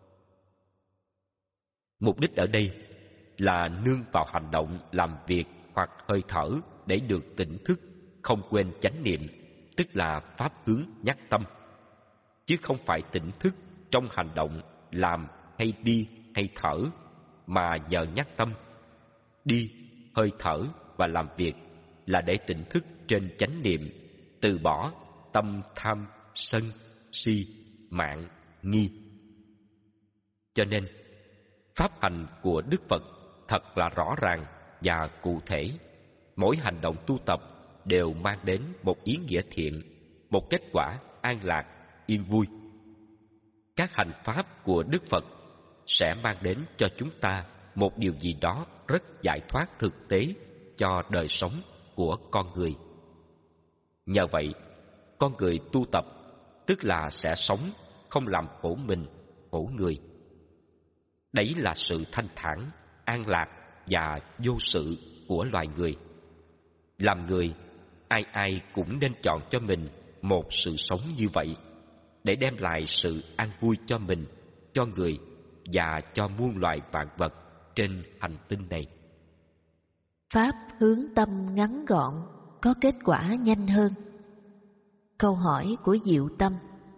Mục đích ở đây là nương vào hành động làm việc hoặc hơi thở để được tỉnh thức, không quên chánh niệm, tức là pháp hướng nhắc tâm, chứ không phải tỉnh thức trong hành động làm hay đi hay thở, mà nhờ nhắc tâm. Đi, hơi thở và làm việc là để tỉnh thức trên chánh niệm, từ bỏ tâm tham, sân, si, mạn, nghi. Cho nên, pháp hành của Đức Phật thật là rõ ràng và cụ thể. Mỗi hành động tu tập đều mang đến một ý nghĩa thiện, một kết quả an lạc, yên vui. Các hành pháp của Đức Phật sẽ mang đến cho chúng ta một điều gì đó rất giải thoát thực tế cho đời sống của con người. Nhờ vậy, con người tu tập tức là sẽ sống không làm khổ mình, khổ người. Đấy là sự thanh thản, an lạc và vô sự của loài người. Làm người, ai ai cũng nên chọn cho mình một sự sống như vậy, để đem lại sự an vui cho mình, cho người và cho muôn loài vạn vật trên hành tinh này. Pháp hướng tâm ngắn gọn, có kết quả nhanh hơn. Câu hỏi của Diệu Tâm.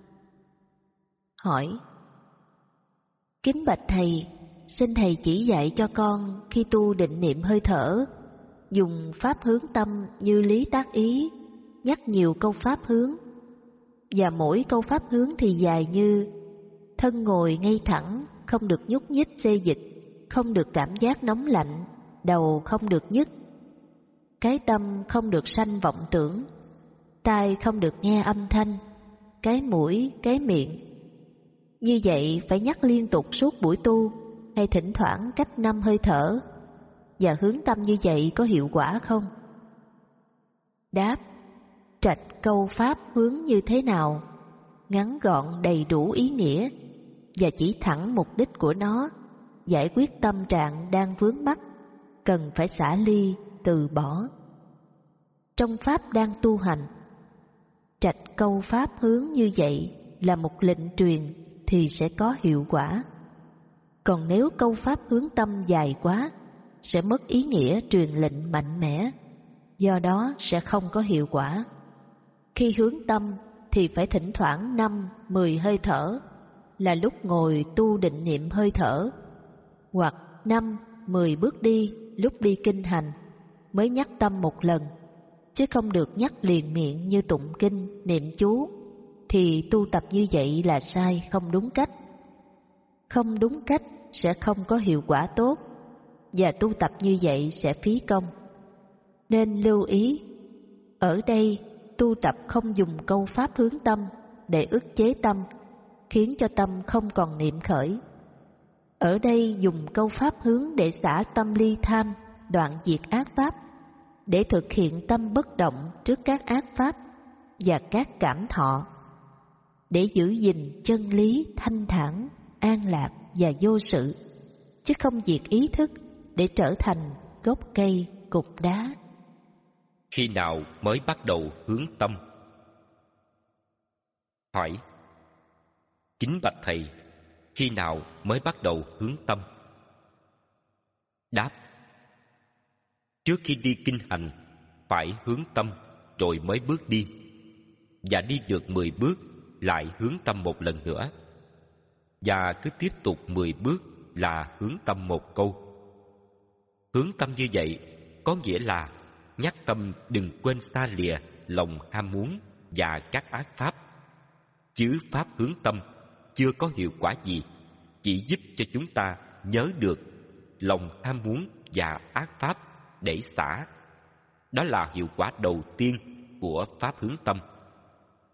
Hỏi: kính bạch thầy, xin thầy chỉ dạy cho con khi tu định niệm hơi thở, dùng pháp hướng tâm như lý tác ý, nhắc nhiều câu pháp hướng, và mỗi câu pháp hướng thì dài như: thân ngồi ngay thẳng, không được nhúc nhích xê dịch, không được cảm giác nóng lạnh, đầu không được nhức, cái tâm không được sanh vọng tưởng, tai không được nghe âm thanh, cái mũi, cái miệng. Như vậy phải nhắc liên tục suốt buổi tu, hay thỉnh thoảng cách năm hơi thở? Và hướng tâm như vậy có hiệu quả không? Đáp: trạch câu pháp hướng như thế nào? Ngắn gọn đầy đủ ý nghĩa, và chỉ thẳng mục đích của nó, giải quyết tâm trạng đang vướng mắc, cần phải xả ly, từ bỏ. Trong pháp đang tu hành, trạch câu pháp hướng như vậy là một lệnh truyền thì sẽ có hiệu quả. Còn nếu câu pháp hướng tâm dài quá, sẽ mất ý nghĩa truyền lệnh mạnh mẽ, do đó sẽ không có hiệu quả. Khi hướng tâm thì phải thỉnh thoảng năm, mười hơi thở, là lúc ngồi tu định niệm hơi thở, hoặc năm, mười bước đi lúc đi kinh hành mới nhắc tâm một lần, chứ không được nhắc liền miệng như tụng kinh, niệm chú, thì tu tập như vậy là sai, không đúng cách. Không đúng cách sẽ không có hiệu quả tốt, và tu tập như vậy sẽ phí công. Nên lưu ý, ở đây tu tập không dùng câu pháp hướng tâm để ức chế tâm, khiến cho tâm không còn niệm khởi. Ở đây dùng câu pháp hướng để xả tâm ly tham, đoạn diệt ác pháp, để thực hiện tâm bất động trước các ác pháp và các cảm thọ, để giữ gìn chân lý thanh thản, an lạc và vô sự, chứ không diệt ý thức để trở thành gốc cây, cục đá. Khi nào mới bắt đầu hướng tâm? Hỏi: kính bạch thầy, khi nào mới bắt đầu hướng tâm? Đáp: trước khi đi kinh hành, phải hướng tâm rồi mới bước đi, và đi được mười bước lại hướng tâm một lần nữa, và cứ tiếp tục mười bước là hướng tâm một câu. Hướng tâm như vậy có nghĩa là nhắc tâm đừng quên xa lìa lòng ham muốn và các ác pháp. Chứ pháp hướng tâm chưa có hiệu quả gì, chỉ giúp cho chúng ta nhớ được lòng ham muốn và ác pháp để xả. Đó là hiệu quả đầu tiên của pháp hướng tâm.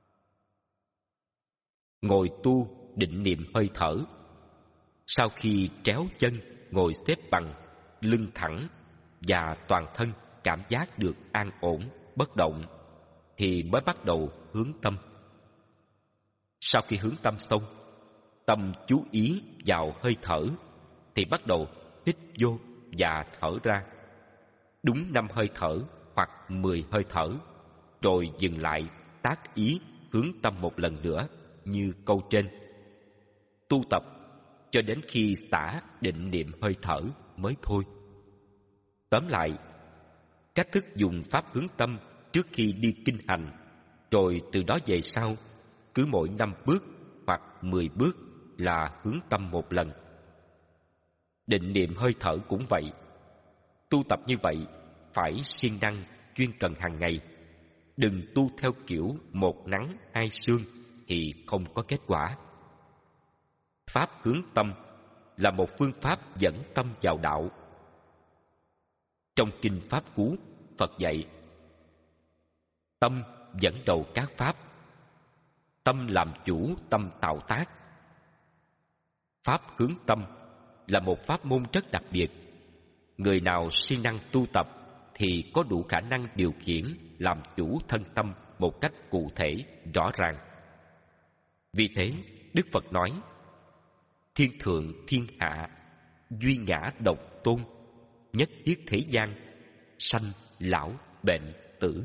Ngồi tu định niệm hơi thở. Sau khi tréo chân, ngồi xếp bằng, lưng thẳng và toàn thân cảm giác được an ổn, bất động, thì mới bắt đầu hướng tâm. Sau khi hướng tâm xong, tâm chú ý vào hơi thở, thì bắt đầu hít vô và thở ra. Đúng năm hơi thở hoặc mười hơi thở, rồi dừng lại tác ý hướng tâm một lần nữa như câu trên. Tu tập cho đến khi xả định niệm hơi thở mới thôi. Tóm lại, cách thức dùng pháp hướng tâm trước khi đi kinh hành, rồi từ đó về sau, cứ mỗi năm bước hoặc mười bước là hướng tâm một lần. Định niệm hơi thở cũng vậy. Tu tập như vậy phải siêng năng, chuyên cần hàng ngày. Đừng tu theo kiểu một nắng hai sương thì không có kết quả. Pháp hướng tâm là một phương pháp dẫn tâm vào đạo. Trong kinh Pháp Cú, Phật dạy: tâm dẫn đầu các pháp, tâm làm chủ tâm tạo tác. Pháp hướng tâm là một pháp môn rất đặc biệt. Người nào siêng năng tu tập thì có đủ khả năng điều khiển, làm chủ thân tâm một cách cụ thể, rõ ràng. Vì thế, Đức Phật nói: thiên thượng thiên hạ, duy ngã độc tôn, nhất thiết thế gian, sanh lão bệnh tử.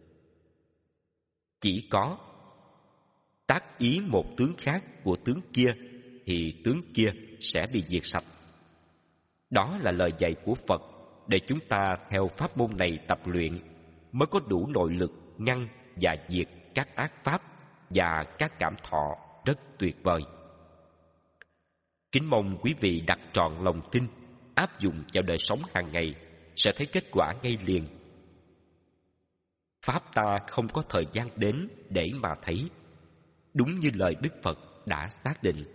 Chỉ có tác ý một tướng khác của tướng kia thì tướng kia sẽ bị diệt sạch. Đó là lời dạy của Phật để chúng ta theo pháp môn này tập luyện mới có đủ nội lực ngăn và diệt các ác pháp và các cảm thọ rất tuyệt vời. Kính mong quý vị đặt trọn lòng tin, áp dụng vào đời sống hàng ngày sẽ thấy kết quả ngay liền. Pháp ta không có thời gian đến để mà thấy, đúng như lời Đức Phật đã xác định.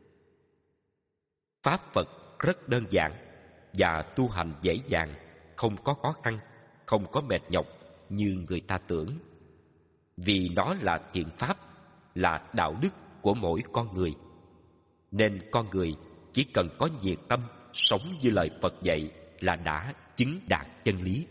Pháp Phật rất đơn giản và tu hành dễ dàng, không có khó khăn, không có mệt nhọc như người ta tưởng. Vì nó là thiện pháp, là đạo đức của mỗi con người, nên con người chỉ cần có nhiệt tâm sống như lời Phật dạy là đã chứng đạt chân lý.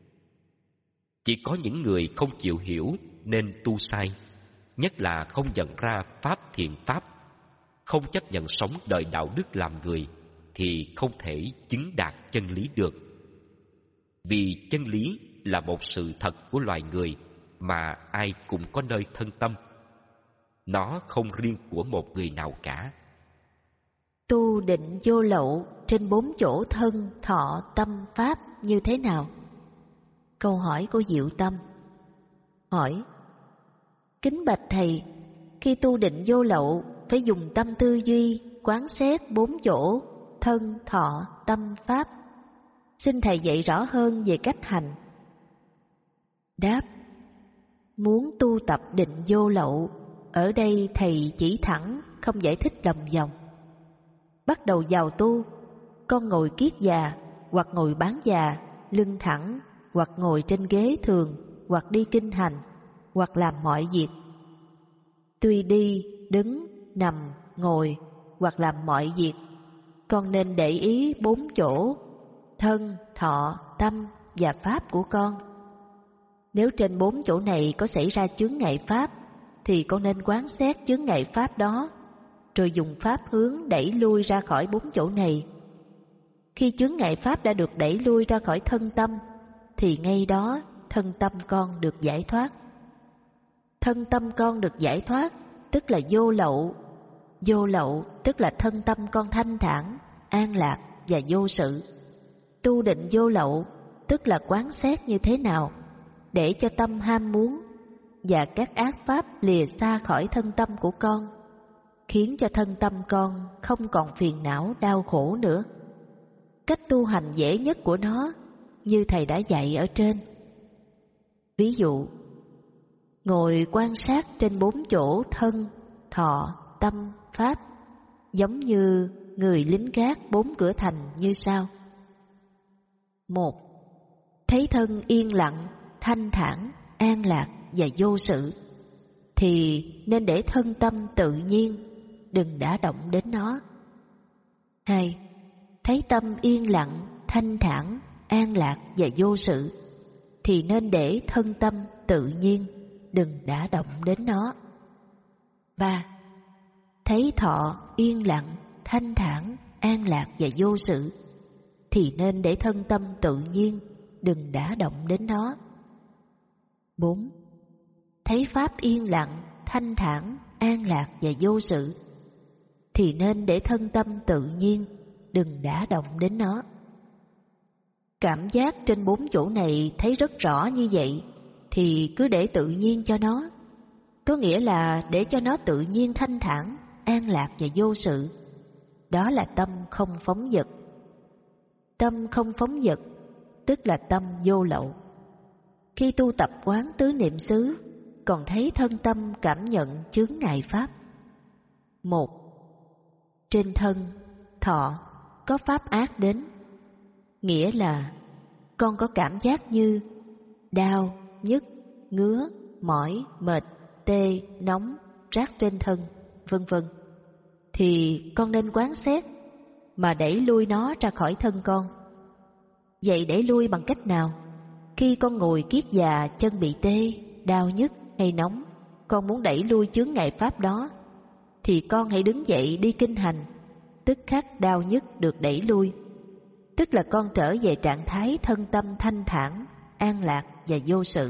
Chỉ có những người không chịu hiểu nên tu sai, nhất là không nhận ra pháp thiện pháp, không chấp nhận sống đời đạo đức làm người, thì không thể chứng đạt chân lý được. Vì chân lý là một sự thật của loài người mà ai cũng có nơi thân tâm. Nó không riêng của một người nào cả. Tu định vô lậu trên bốn chỗ thân, thọ, tâm, pháp như thế nào? Câu hỏi của Diệu Tâm. Hỏi: kính bạch thầy, khi tu định vô lậu phải dùng tâm tư duy quán xét bốn chỗ thân, thọ, tâm, pháp. Xin thầy dạy rõ hơn về cách hành. Đáp: muốn tu tập định vô lậu, ở đây thầy chỉ thẳng, không giải thích lòng vòng. Bắt đầu vào tu, con ngồi kiết già, hoặc ngồi bán già, lưng thẳng, hoặc ngồi trên ghế thường, hoặc đi kinh hành, hoặc làm mọi việc. Tuy đi, đứng, nằm, ngồi, hoặc làm mọi việc, con nên để ý bốn chỗ thân, thọ, tâm và pháp của con. Nếu trên bốn chỗ này có xảy ra chướng ngại pháp, thì con nên quán xét chướng ngại pháp đó, rồi dùng pháp hướng đẩy lui ra khỏi bốn chỗ này. Khi chướng ngại pháp đã được đẩy lui ra khỏi thân tâm, thì ngay đó thân tâm con được giải thoát. Thân tâm con được giải thoát tức là vô lậu. Vô lậu tức là thân tâm con thanh thản, an lạc và vô sự. Tu định vô lậu tức là quán xét như thế nào để cho tâm ham muốn và các ác pháp lìa xa khỏi thân tâm của con, khiến cho thân tâm con không còn phiền não đau khổ nữa. Cách tu hành dễ nhất của nó như thầy đã dạy ở trên. Ví dụ, ngồi quan sát trên bốn chỗ thân, thọ, tâm, pháp, giống như người lính gác bốn cửa thành như sau. Một, thấy thân yên lặng, thanh thản, an lạc và vô sự. thì nên để thân tâm tự nhiên, đừng đả động đến nó. Hai, thấy tâm yên lặng, thanh thản, an lạc và vô sự, thì nên để thân tâm tự nhiên, đừng đả động đến nó. Ba, thấy thọ yên lặng, thanh thản, an lạc và vô sự, thì nên để thân tâm tự nhiên, đừng đả động đến nó. Bốn, thấy pháp yên lặng, thanh thản, an lạc và vô sự, thì nên để thân tâm tự nhiên, đừng đả động đến nó. Cảm giác trên bốn chỗ này thấy rất rõ như vậy, thì cứ để tự nhiên cho nó. Có nghĩa là để cho nó tự nhiên thanh thản, an lạc và vô sự. Đó là tâm không phóng dật. Tâm không phóng dật tức là tâm vô lậu. Khi tu tập quán tứ niệm xứ, còn thấy thân tâm cảm nhận chướng ngại pháp. Một, trên thân, thọ có pháp ác đến, nghĩa là con có cảm giác như đau, nhức, ngứa, mỏi, mệt, tê, nóng, rát trên thân, vân vân, thì con nên quán xét mà đẩy lui nó ra khỏi thân con. Vậy đẩy lui bằng cách nào? Khi con ngồi kiết già, chân bị tê, đau nhức hay nóng, con muốn đẩy lui chướng ngại pháp đó, thì con hãy đứng dậy đi kinh hành, tức khắc đau nhức được đẩy lui. Tức là con trở về trạng thái thân tâm thanh thản, an lạc và vô sự.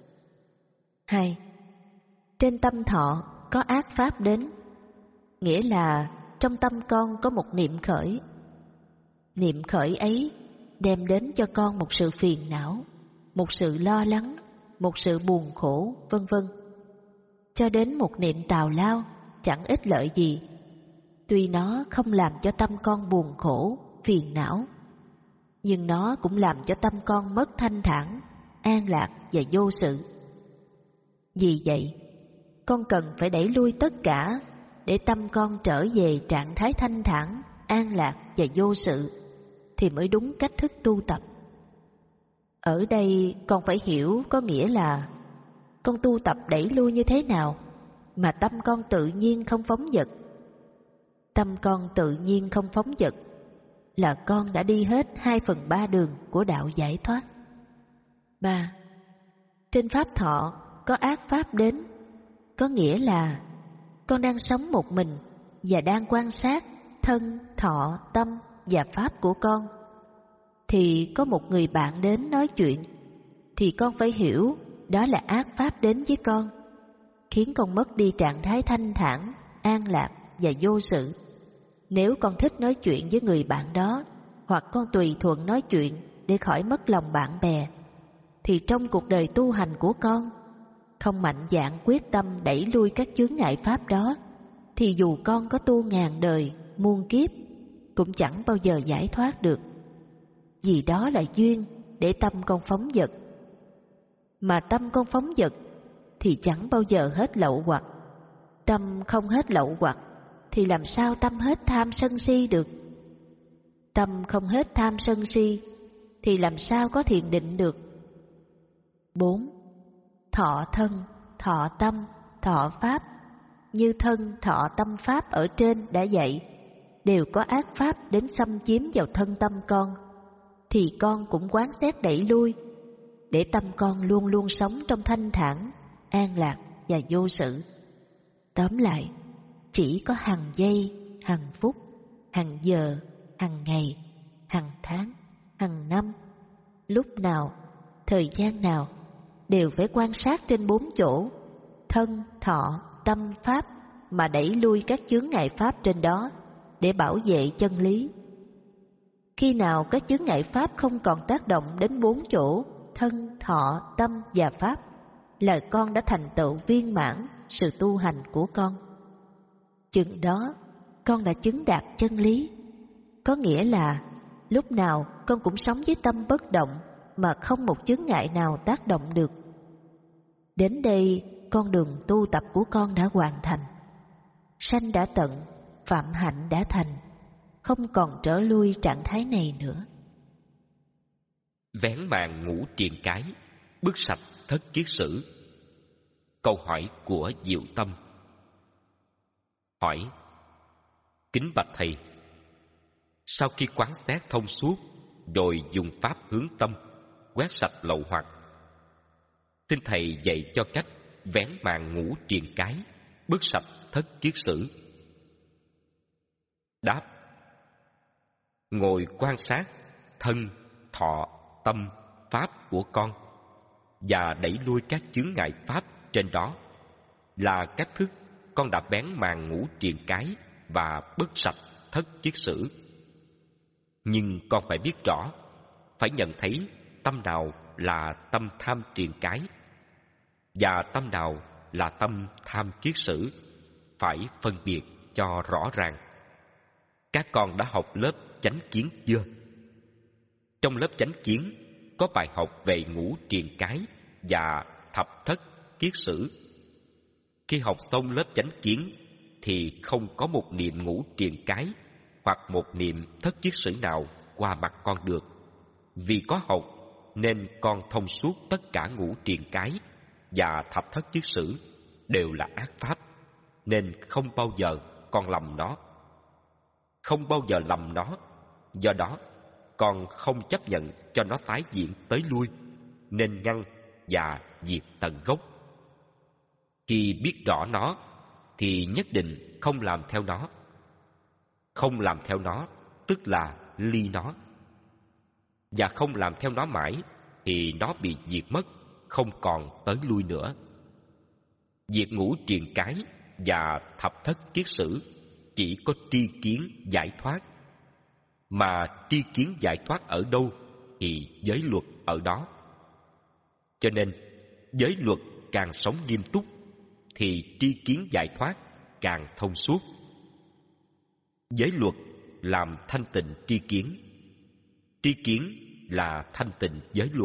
Hai, trên tâm thọ có ác pháp đến, nghĩa là trong tâm con có một niệm khởi. Niệm khởi ấy đem đến cho con một sự phiền não, một sự lo lắng, một sự buồn khổ, vân vân, cho đến một niệm tào lao chẳng ích lợi gì. Tuy nó không làm cho tâm con buồn khổ, phiền não, nhưng nó cũng làm cho tâm con mất thanh thản, an lạc và vô sự. Vì vậy, con cần phải đẩy lui tất cả để tâm con trở về trạng thái thanh thản, an lạc và vô sự, thì mới đúng cách thức tu tập. Ở đây con phải hiểu có nghĩa là con tu tập đẩy lui như thế nào mà tâm con tự nhiên không phóng dật. Tâm con tự nhiên không phóng dật là con đã đi hết hai phần ba đường của đạo giải thoát. Ba, trên pháp thọ có ác pháp đến, có nghĩa là con đang sống một mình và đang quan sát thân, thọ, tâm và pháp của con. Thì có một người bạn đến nói chuyện, thì con phải hiểu đó là ác pháp đến với con, khiến con mất đi trạng thái thanh thản, an lạc và vô sự. Nếu con thích nói chuyện với người bạn đó, hoặc con tùy thuận nói chuyện để khỏi mất lòng bạn bè, thì trong cuộc đời tu hành của con không mạnh dạn quyết tâm đẩy lui các chướng ngại pháp đó, thì dù con có tu ngàn đời, muôn kiếp, cũng chẳng bao giờ giải thoát được. Vì đó là duyên để tâm con phóng dật. Mà tâm con phóng dật thì chẳng bao giờ hết lậu hoặc. Tâm không hết lậu hoặc thì làm sao tâm hết tham sân si được? Tâm không hết tham sân si thì làm sao có thiền định được? Bốn, thọ thân, thọ tâm, thọ pháp, như thân, thọ, tâm, pháp ở trên đã dạy, đều có ác pháp đến xâm chiếm vào thân tâm con, thì con cũng quán xét đẩy lui, để tâm con luôn luôn sống trong thanh thản, an lạc và vô sự. Tóm lại, chỉ có hằng giây, hằng phút, hằng giờ, hằng ngày, hằng tháng, hằng năm, lúc nào, thời gian nào, đều phải quan sát trên bốn chỗ, thân, thọ, tâm, pháp, mà đẩy lui các chướng ngại pháp trên đó, để bảo vệ chân lý. Khi nào các chướng ngại pháp không còn tác động đến bốn chỗ, thân, thọ, tâm và pháp, là con đã thành tựu viên mãn sự tu hành của con. Chừng đó, con đã chứng đạt chân lý, có nghĩa là lúc nào con cũng sống với tâm bất động, mà không một chướng ngại nào tác động được. Đến đây, con đường tu tập của con đã hoàn thành. Sanh đã tận, phạm hạnh đã thành, không còn trở lui trạng thái này nữa. Vén màn ngũ triền cái, bước sạch thất kiết sử. Câu hỏi của Diệu Tâm. Hỏi: Kính bạch thầy, sau khi quán xét thông suốt rồi dùng pháp hướng tâm quét sạch lậu hoặc, xin thầy dạy cho cách vén màn ngũ triền cái, bứt sạch thất kiết sử. Đáp: Ngồi quan sát thân, thọ, tâm, pháp của con và đẩy lui các chướng ngại pháp trên đó là cách thức con đã bén màn ngũ triền cái và bứt sạch thất kiết sử. Nhưng con phải biết rõ, phải nhận thấy tâm nào là tâm tham triền cái và tâm nào là tâm tham kiết sử, phải phân biệt cho rõ ràng. Các con đã học lớp chánh kiến chưa? Trong lớp chánh kiến có bài học về ngũ triền cái và thập thất kiết sử. Khi học xong lớp chánh kiến thì không có một niệm ngũ triền cái hoặc một niệm thất kiết sử nào qua mặt con được. Vì có học nên con thông suốt tất cả ngũ triền cái và thập thất kiết sử đều là ác pháp, nên không bao giờ con lầm nó. Không bao giờ lầm nó, do đó con không chấp nhận cho nó tái diễn tới lui, nên ngăn và diệt tận gốc. Khi biết rõ nó thì nhất định không làm theo nó. Không làm theo nó tức là ly nó. Và không làm theo nó mãi thì nó bị diệt mất, không còn tới lui nữa. Diệt ngũ triền cái và thập thất kiết sử chỉ có tri kiến giải thoát. Mà tri kiến giải thoát ở đâu thì giới luật ở đó. Cho nên giới luật càng sống nghiêm túc thì tri kiến giải thoát càng thông suốt. Giới luật làm thanh tịnh tri kiến, tri kiến là thanh tịnh giới luật.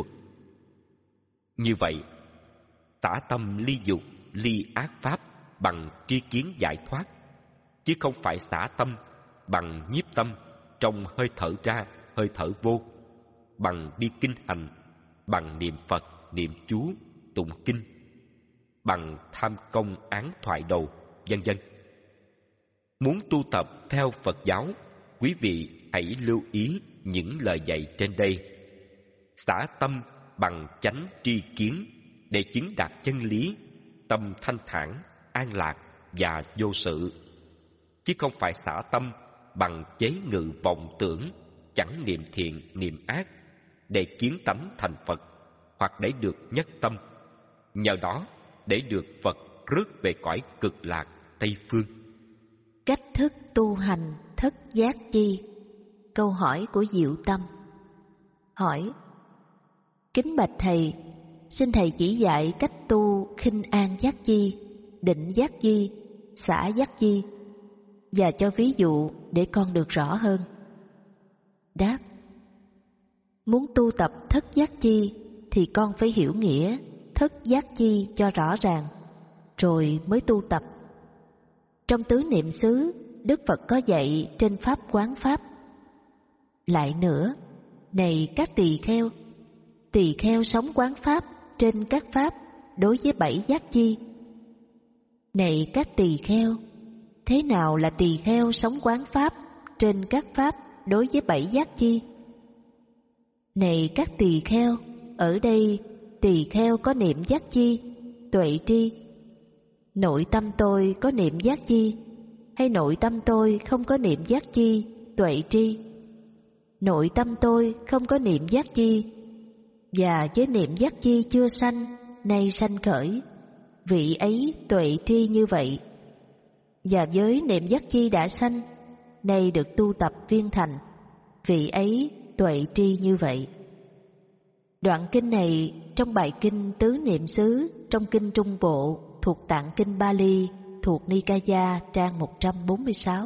Như vậy, tả tâm ly dục, ly ác pháp bằng tri kiến giải thoát, chứ không phải xả tâm bằng nhiếp tâm trong hơi thở ra, hơi thở vô, bằng đi kinh hành, bằng niệm Phật, niệm chú, tụng kinh, bằng tham công án thoại đầu, vân vân. Muốn tu tập theo Phật giáo, quý vị hãy lưu ý những lời dạy trên đây. Xả tâm bằng chánh tri kiến để chứng đạt chân lý, tâm thanh thản, an lạc và vô sự, chứ không phải xả tâm bằng chế ngự vọng tưởng, chẳng niệm thiện niệm ác để kiến tánh thành Phật, hoặc để được nhất tâm, nhờ đó để được Phật rước về cõi cực lạc Tây Phương. Cách thức tu hành thất giác chi? Câu hỏi của Diệu Tâm. Hỏi: Kính bạch thầy, xin thầy chỉ dạy cách tu khinh an giác chi, định giác chi, xả giác chi, và cho ví dụ để con được rõ hơn. Đáp: Muốn tu tập thất giác chi thì con phải hiểu nghĩa thất giác chi cho rõ ràng, rồi mới tu tập. Trong tứ niệm xứ, Đức Phật có dạy trên pháp quán pháp. Lại nữa, này các tỳ kheo, tỳ kheo sống quán pháp trên các pháp đối với bảy giác chi. Này các tỳ kheo, thế nào là tỳ kheo sống quán pháp trên các pháp đối với bảy giác chi? Này các tỳ kheo, ở đây tỳ kheo có niệm giác chi, tuệ tri. Nội tâm tôi có niệm giác chi, hay nội tâm tôi không có niệm giác chi, tuệ tri? Nội tâm tôi không có niệm giác chi, và với niệm giác chi chưa sanh, nay sanh khởi, vị ấy tuệ tri như vậy. Và với niệm giác chi đã sanh, nay được tu tập viên thành, vị ấy tuệ tri như vậy. Đoạn kinh này trong bài kinh Tứ Niệm xứ trong kinh Trung Bộ thuộc tạng kinh Bali thuộc Nikaya trang một trăm bốn mươi sáu.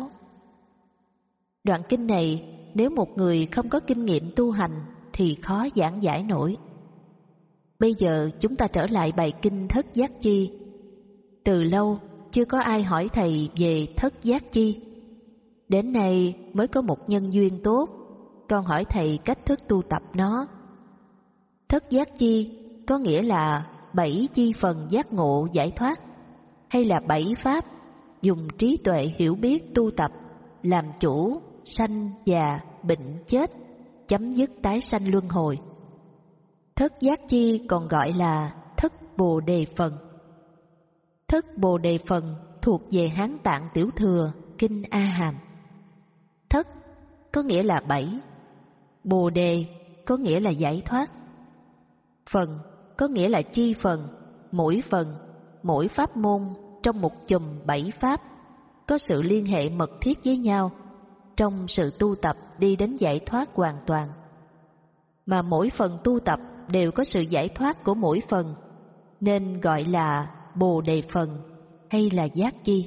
Đoạn kinh này nếu một người không có kinh nghiệm tu hành thì khó giảng giải nổi. Bây giờ chúng ta trở lại bài kinh thất giác chi. Từ lâu chưa có ai hỏi thầy về thất giác chi. Đến nay mới có một nhân duyên tốt, con hỏi thầy cách thức tu tập nó. Thất giác chi có nghĩa là bảy chi phần giác ngộ giải thoát, hay là bảy pháp dùng trí tuệ hiểu biết tu tập làm chủ sanh già bệnh chết, chấm dứt tái sanh luân hồi. Thất giác chi còn gọi là thất bồ đề phần. Thất bồ đề phần thuộc về Hán Tạng Tiểu Thừa Kinh A Hàm. Thất có nghĩa là bảy, bồ đề có nghĩa là giải thoát, phần có nghĩa là chi phần, mỗi phần, mỗi pháp môn trong một chùm bảy pháp có sự liên hệ mật thiết với nhau trong sự tu tập đi đến giải thoát hoàn toàn. Mà mỗi phần tu tập đều có sự giải thoát của mỗi phần, nên gọi là bồ đề phần hay là giác chi.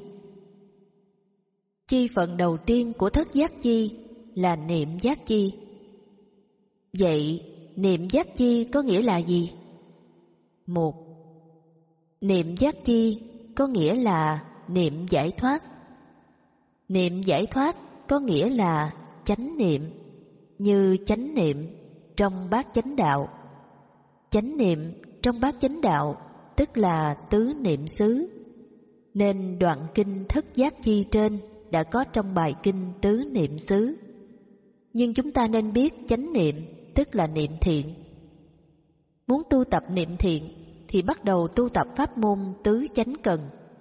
Chi phần đầu tiên của thất giác chi là niệm giác chi. Vậy niệm giác chi có nghĩa là gì? Một, niệm giác chi có nghĩa là niệm giải thoát. Niệm giải thoát có nghĩa là chánh niệm, như chánh niệm trong bát chánh đạo. Chánh niệm trong bát chánh đạo tức là tứ niệm xứ, nên đoạn kinh thất giác chi trên đã có trong bài kinh tứ niệm xứ. Nhưng chúng ta nên biết chánh niệm tức là niệm thiện. Muốn tu tập niệm thiện thì bắt đầu tu tập pháp môn tứ chánh cần.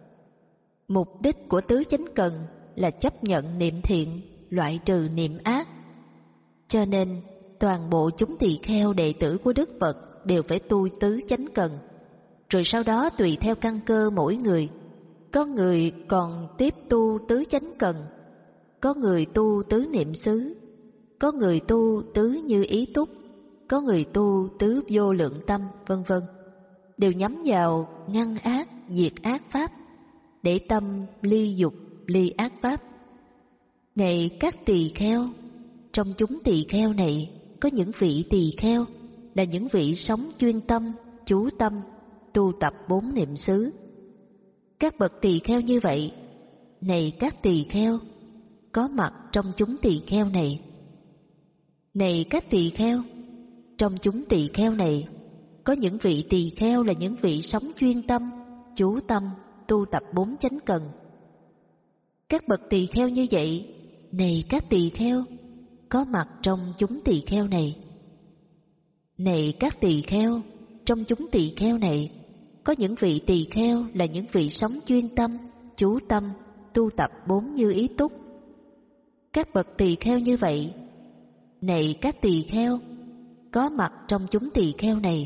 Mục đích của tứ chánh cần là chấp nhận niệm thiện, loại trừ niệm ác. Cho nên toàn bộ chúng tỳ kheo đệ tử của Đức Phật đều phải tu tứ chánh cần. Rồi sau đó tùy theo căn cơ mỗi người, có người còn tiếp tu tứ chánh cần, có người tu tứ niệm xứ, có người tu tứ như ý túc, có người tu tứ vô lượng tâm, vân vân, đều nhắm vào ngăn ác, diệt ác pháp, để tâm ly dục, ly ác pháp. Này các tỳ kheo, trong chúng tỳ kheo này có những vị tỳ kheo là những vị sống chuyên tâm, chú tâm, tu tập bốn niệm xứ. Các bậc tỳ kheo như vậy, này các tỳ kheo, có mặt trong chúng tỳ kheo này. Này các tỳ kheo, trong chúng tỳ kheo này có những vị tỳ kheo là những vị sống chuyên tâm, chú tâm, tu tập bốn chánh cần. Các bậc tỳ kheo như vậy, này các tỳ kheo, có mặt trong chúng tỳ kheo này. Này các tỳ kheo, trong chúng tỳ kheo này có những vị tỳ kheo là những vị sống chuyên tâm, chú tâm, tu tập bốn như ý túc. Các bậc tỳ kheo như vậy, này các tỳ kheo, có mặt trong chúng tỳ kheo này.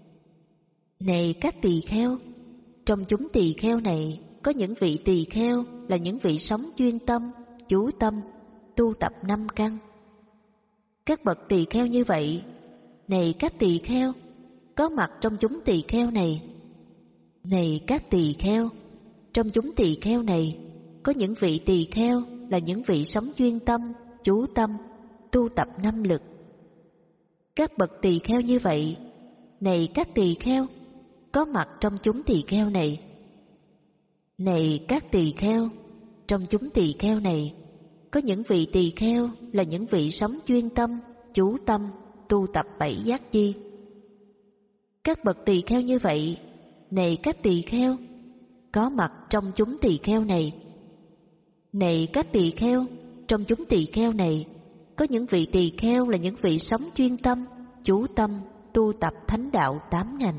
Này các tỳ kheo, trong chúng tỳ kheo này có những vị tỳ kheo là những vị sống chuyên tâm, chú tâm, tu tập năm căn. Các bậc tỳ kheo như vậy, này các tỳ kheo, có mặt trong chúng tỳ kheo này. Này các tỳ kheo, trong chúng tỳ kheo này có những vị tỳ kheo là những vị sống chuyên tâm, chú tâm, tu tập năm lực. Các bậc tỳ kheo như vậy, này các tỳ kheo, có mặt trong chúng tỳ kheo này. Này các tỳ kheo, trong chúng tỳ kheo này có những vị tỳ kheo là những vị sống chuyên tâm, chú tâm, tu tập bảy giác chi. Các bậc tỳ kheo như vậy, này các tỳ kheo, có mặt trong chúng tỳ kheo này. Này các tỳ kheo, trong chúng tỳ kheo này có những vị tỳ kheo là những vị sống chuyên tâm, chú tâm, tu tập thánh đạo tám ngành.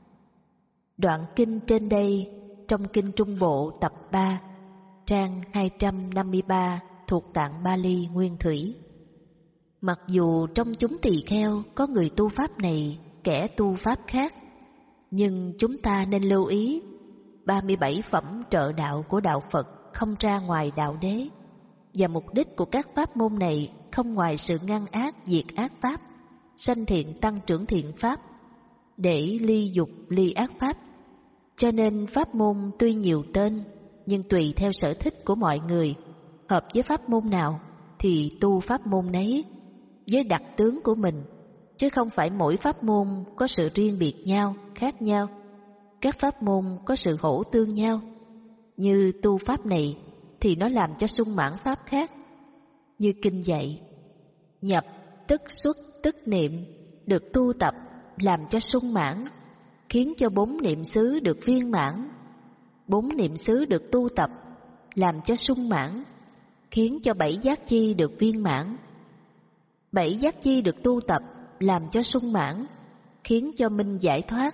Đoạn kinh trên đây trong Kinh Trung Bộ tập ba, trang hai trăm năm mươi ba thuộc tạng Bali Nguyên Thủy. Mặc dù trong chúng tỳ kheo có người tu pháp này, kẻ tu pháp khác, nhưng chúng ta nên lưu ý ba mươi bảy phẩm trợ đạo của đạo Phật không ra ngoài đạo đế, và mục đích của các pháp môn này không ngoài sự ngăn ác diệt ác pháp, sanh thiện tăng trưởng thiện pháp, để ly dục ly ác pháp. Cho nên pháp môn tuy nhiều tên, nhưng tùy theo sở thích của mọi người, hợp với pháp môn nào thì tu pháp môn nấy, với đặc tướng của mình, chứ không phải mỗi pháp môn có sự riêng biệt nhau, khác nhau. Các pháp môn có sự hỗ tương nhau. Như tu pháp này thì nó làm cho sung mãn pháp khác. Như kinh dạy, nhập tức xuất tức niệm được tu tập làm cho sung mãn, khiến cho bốn niệm xứ được viên mãn. Bốn niệm xứ được tu tập, làm cho sung mãn, khiến cho bảy giác chi được viên mãn. Bảy giác chi được tu tập, làm cho sung mãn, khiến cho minh giải thoát.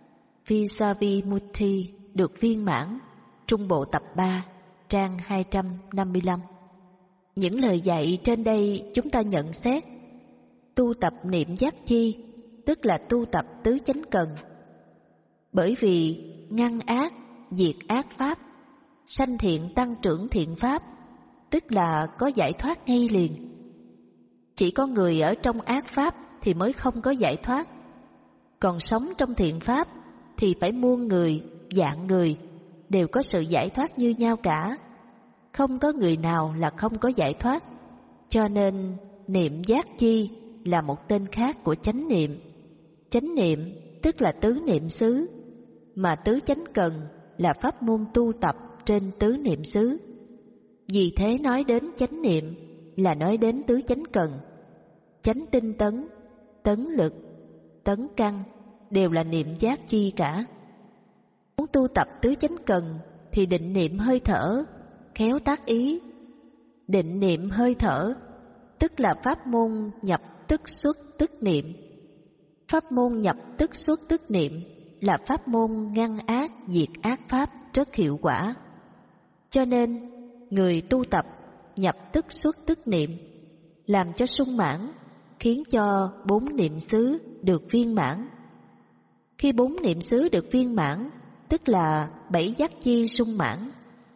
Visavimutti được viên mãn. Trung bộ tập ba, trang hai trăm năm mươi lăm. Những lời dạy trên đây chúng ta nhận xét. Tu tập niệm giác chi, tức là tu tập tứ chánh cần. Bởi vì ngăn ác, diệt ác pháp, sanh thiện tăng trưởng thiện pháp, tức là có giải thoát ngay liền. Chỉ có người ở trong ác pháp thì mới không có giải thoát. Còn sống trong thiện pháp thì phải muôn người, vạn người đều có sự giải thoát như nhau cả. Không có người nào là không có giải thoát. Cho nên niệm giác chi là một tên khác của chánh niệm. Chánh niệm tức là tứ niệm xứ, mà tứ chánh cần là pháp môn tu tập trên tứ niệm xứ. Vì thế nói đến chánh niệm là nói đến tứ chánh cần. Chánh tinh tấn, tấn lực, tấn căn đều là niệm giác chi cả. Muốn tu tập tứ chánh cần thì định niệm hơi thở, khéo tác ý. Định niệm hơi thở tức là pháp môn nhập tức xuất tức niệm. Pháp môn nhập tức xuất tức niệm là pháp môn ngăn ác diệt ác pháp rất hiệu quả. Cho nên người tu tập nhập tức xuất tức niệm, làm cho sung mãn, khiến cho bốn niệm xứ được viên mãn. Khi bốn niệm xứ được viên mãn, tức là bảy giác chi sung mãn.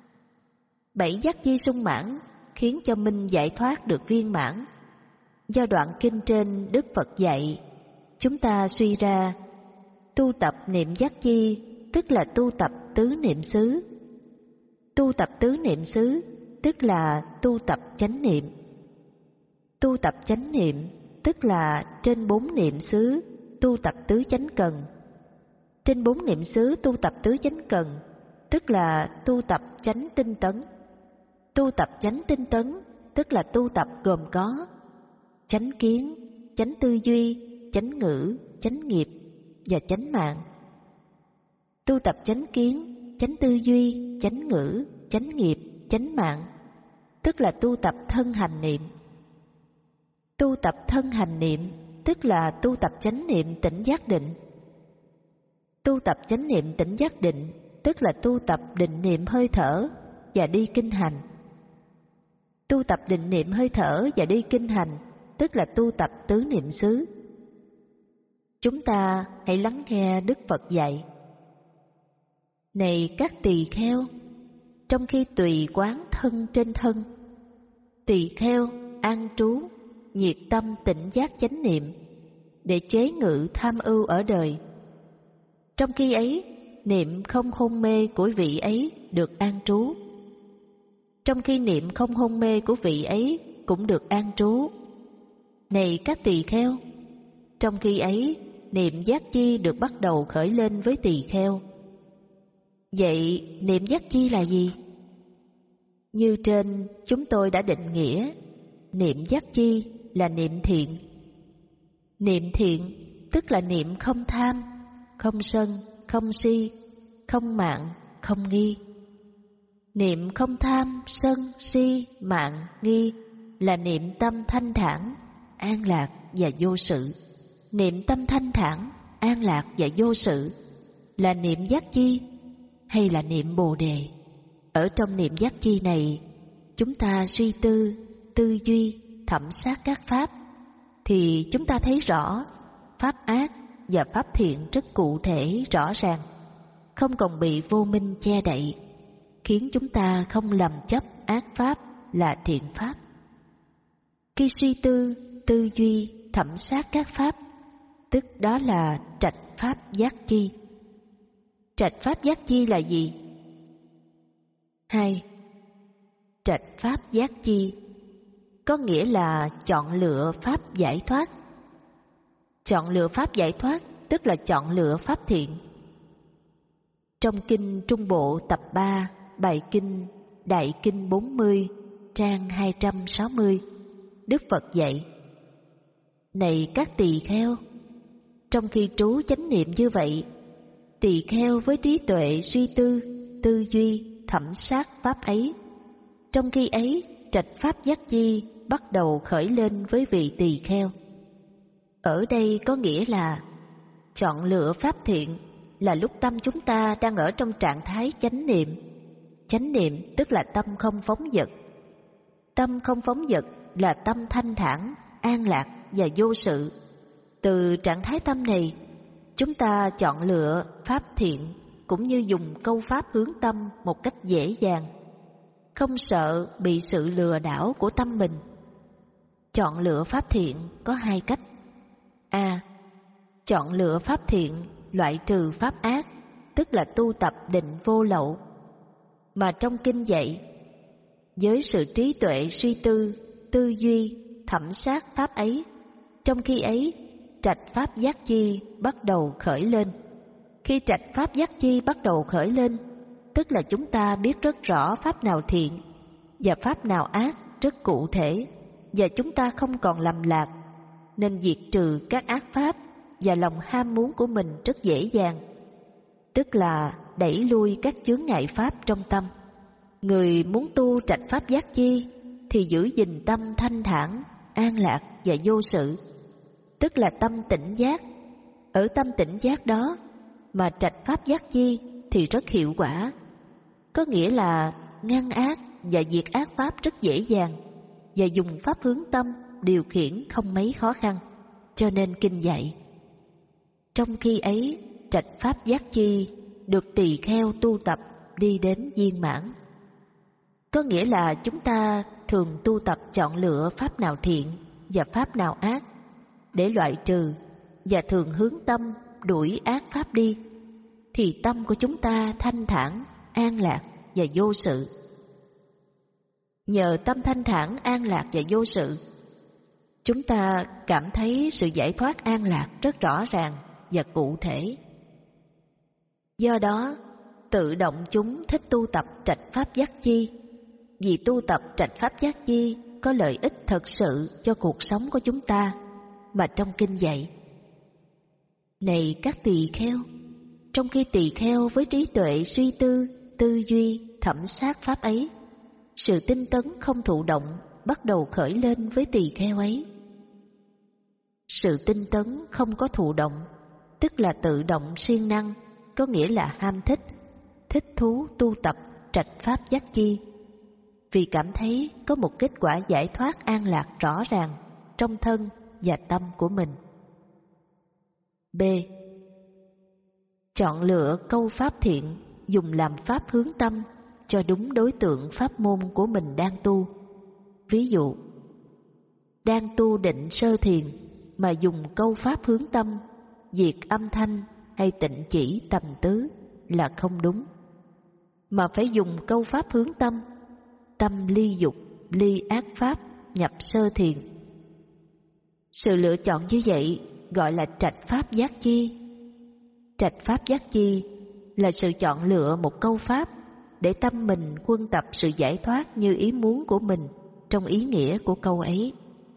Bảy giác chi sung mãn khiến cho minh giải thoát được viên mãn. Do đoạn kinh trên Đức Phật dạy, chúng ta suy ra tu tập niệm giác chi tức là tu tập tứ niệm xứ. Tu tập tứ niệm xứ tức là tu tập chánh niệm. Tu tập chánh niệm tức là trên bốn niệm xứ tu tập tứ chánh cần. Trên bốn niệm xứ tu tập tứ chánh cần tức là tu tập chánh tinh tấn. Tu tập chánh tinh tấn tức là tu tập gồm có chánh kiến, chánh tư duy, chánh ngữ, chánh nghiệp và chánh mạng. Tu tập chánh kiến, chánh tư duy, chánh ngữ, chánh nghiệp, chánh mạng tức là tu tập thân hành niệm. Tu tập thân hành niệm tức là tu tập chánh niệm tỉnh giác định. Tu tập chánh niệm tỉnh giác định tức là tu tập định niệm hơi thở và đi kinh hành. Tu tập định niệm hơi thở và đi kinh hành tức là tu tập tứ niệm xứ. Chúng ta hãy lắng nghe Đức Phật dạy. Này các tỳ kheo, trong khi tùy quán thân trên thân, tỳ kheo an trú, nhiệt tâm tỉnh giác chánh niệm, để chế ngự tham ưu ở đời. Trong khi ấy, niệm không hôn mê của vị ấy được an trú. Trong khi niệm không hôn mê của vị ấy cũng được an trú. Này các tỳ kheo, trong khi ấy, niệm giác chi được bắt đầu khởi lên với tỳ kheo. Vậy niệm giác chi là gì? Như trên chúng tôi đã định nghĩa, niệm giác chi là niệm thiện. Niệm thiện tức là niệm không tham, không sân, không si, không mạn, không nghi. Niệm không tham, sân, si, mạn, nghi là niệm tâm thanh thản, an lạc và vô sự. Niệm tâm thanh thản, an lạc và vô sự là niệm giác chi hay là niệm bồ đề? Ở trong niệm giác chi này, chúng ta suy tư, tư duy, thẩm sát các pháp, thì chúng ta thấy rõ pháp ác và pháp thiện rất cụ thể rõ ràng, không còn bị vô minh che đậy, khiến chúng ta không lầm chấp ác pháp là thiện pháp. Khi suy tư, tư duy, thẩm sát các pháp, tức đó là trạch pháp giác chi. Trạch pháp giác chi là gì? Hai, trạch pháp giác chi có nghĩa là chọn lựa pháp giải thoát. Chọn lựa pháp giải thoát tức là chọn lựa pháp thiện. Trong kinh Trung Bộ tập ba, bài kinh Đại Kinh bốn mươi, trang hai trăm sáu mươi, Đức Phật dạy: Này các tỳ kheo, trong khi trú chánh niệm như vậy, Tỳ kheo với trí tuệ suy tư, tư duy, thẩm sát pháp ấy. Trong khi ấy, trạch pháp giác chi bắt đầu khởi lên với vị tỳ kheo. Ở đây có nghĩa là chọn lựa pháp thiện là lúc tâm chúng ta đang ở trong trạng thái chánh niệm. Chánh niệm tức là tâm không phóng dật. Tâm không phóng dật là tâm thanh thản, an lạc và vô sự. Từ trạng thái tâm này, chúng ta chọn lựa pháp thiện cũng như dùng câu pháp hướng tâm một cách dễ dàng, không sợ bị sự lừa đảo của tâm mình. Chọn lựa pháp thiện có hai cách. A. Chọn lựa pháp thiện loại trừ pháp ác, tức là tu tập định vô lậu. Mà trong kinh dạy, với sự trí tuệ suy tư, tư duy, thẩm sát pháp ấy, trong khi ấy trạch pháp giác chi bắt đầu khởi lên. Khi trạch pháp giác chi bắt đầu khởi lên, tức là chúng ta biết rất rõ pháp nào thiện và pháp nào ác rất cụ thể, và chúng ta không còn lầm lạc, nên diệt trừ các ác pháp và lòng ham muốn của mình rất dễ dàng, tức là đẩy lui các chướng ngại pháp trong tâm. Người muốn tu trạch pháp giác chi thì giữ gìn tâm thanh thản, an lạc và vô sự, tức là tâm tỉnh giác. Ở tâm tỉnh giác đó mà trạch pháp giác chi thì rất hiệu quả, có nghĩa là ngăn ác và diệt ác pháp rất dễ dàng, và dùng pháp hướng tâm điều khiển không mấy khó khăn. Cho nên kinh dạy, trong khi ấy trạch pháp giác chi được tỳ kheo tu tập đi đến viên mãn. Có nghĩa là chúng ta thường tu tập chọn lựa pháp nào thiện và pháp nào ác để loại trừ, và thường hướng tâm đuổi ác pháp đi, thì tâm của chúng ta thanh thản, an lạc và vô sự. Nhờ tâm thanh thản, an lạc và vô sự, chúng ta cảm thấy sự giải thoát an lạc rất rõ ràng và cụ thể. Do đó, tự động chúng thích tu tập trạch pháp giác chi, vì tu tập trạch pháp giác chi có lợi ích thật sự cho cuộc sống của chúng ta, mà trong kinh dạy. Này các tỳ kheo, trong khi tỳ kheo với trí tuệ suy tư, tư duy, thẩm sát pháp ấy, sự tinh tấn không thụ động bắt đầu khởi lên với tỳ kheo ấy. Sự tinh tấn không có thụ động, tức là tự động siêng năng, có nghĩa là ham thích, thích thú tu tập trạch pháp giác chi, vì cảm thấy có một kết quả giải thoát an lạc rõ ràng trong thân và tâm của mình. B. Chọn lựa câu pháp thiện dùng làm pháp hướng tâm cho đúng đối tượng pháp môn của mình đang tu. Ví dụ, đang tu định sơ thiền mà dùng câu pháp hướng tâm diệt âm thanh hay tịnh chỉ tầm tứ là không đúng, mà phải dùng câu pháp hướng tâm tâm ly dục, ly ác pháp, nhập sơ thiền. Sự lựa chọn như vậy gọi là trạch pháp giác chi. Trạch pháp giác chi là sự chọn lựa một câu pháp để tâm mình quân tập sự giải thoát như ý muốn của mình trong ý nghĩa của câu ấy.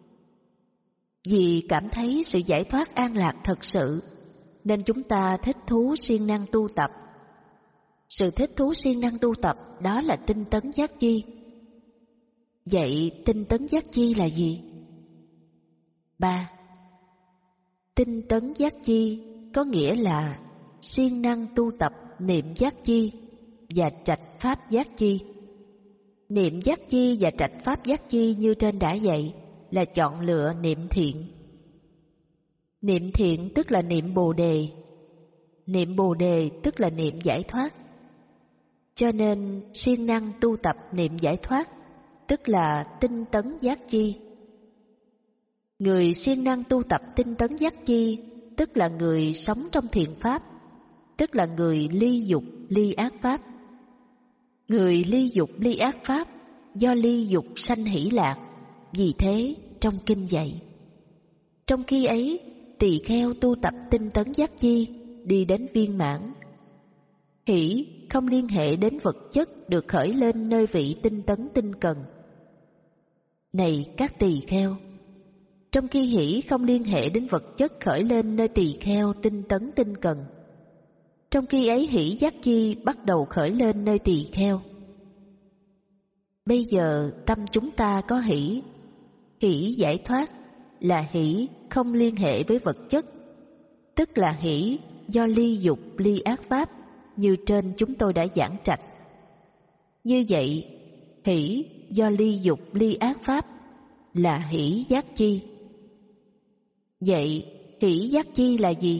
Vì cảm thấy sự giải thoát an lạc thật sự, nên chúng ta thích thú siêng năng tu tập. Sự thích thú siêng năng tu tập đó là tinh tấn giác chi. Vậy tinh tấn giác chi là gì? Ba. Tinh tấn giác chi có nghĩa là siêng năng tu tập niệm giác chi và trạch pháp giác chi. Niệm giác chi và trạch pháp giác chi như trên đã dạy là chọn lựa niệm thiện. Niệm thiện tức là niệm Bồ đề. Niệm Bồ đề tức là niệm giải thoát. Cho nên siêng năng tu tập niệm giải thoát tức là tinh tấn giác chi. Người siêng năng tu tập tinh tấn giác chi tức là người sống trong thiện pháp, tức là người ly dục ly ác pháp. Người ly dục ly ác pháp do ly dục sanh hỷ lạc, vì thế trong kinh dạy. Trong khi ấy, tỳ kheo tu tập tinh tấn giác chi đi đến viên mãn. Hỷ không liên hệ đến vật chất được khởi lên nơi vị tinh tấn tinh cần. Này các tỳ kheo, trong khi hỷ không liên hệ đến vật chất khởi lên nơi tỳ kheo tinh tấn tinh cần, Trong khi ấy hỷ giác chi bắt đầu khởi lên nơi tỳ kheo. Bây giờ tâm chúng ta có hỷ. Hỷ giải thoát là hỷ không liên hệ với vật chất, tức là hỷ do ly dục ly ác pháp như trên chúng tôi đã giảng trạch. Như vậy, hỷ do ly dục ly ác pháp là hỷ giác chi. Vậy, hỷ giác chi là gì?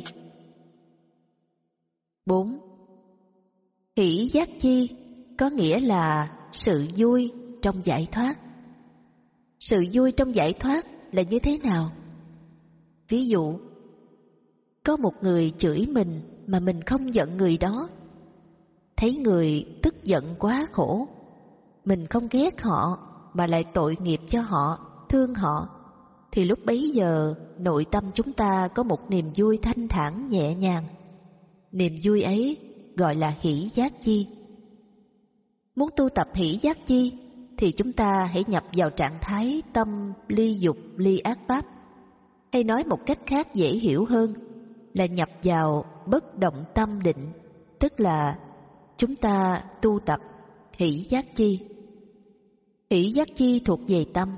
Bốn. Hỷ giác chi có nghĩa là sự vui trong giải thoát. Sự vui trong giải thoát là như thế nào? Ví dụ, có một người chửi mình mà mình không giận người đó. Thấy người tức giận quá khổ, mình không ghét họ mà lại tội nghiệp cho họ, thương họ, thì lúc bấy giờ nội tâm chúng ta có một niềm vui thanh thản nhẹ nhàng. Niềm vui ấy gọi là hỷ giác chi. Muốn tu tập hỷ giác chi thì chúng ta hãy nhập vào trạng thái tâm ly dục ly ác pháp. Hay nói một cách khác dễ hiểu hơn là nhập vào bất động tâm định, tức là chúng ta tu tập hỷ giác chi. Hỷ giác chi thuộc về tâm.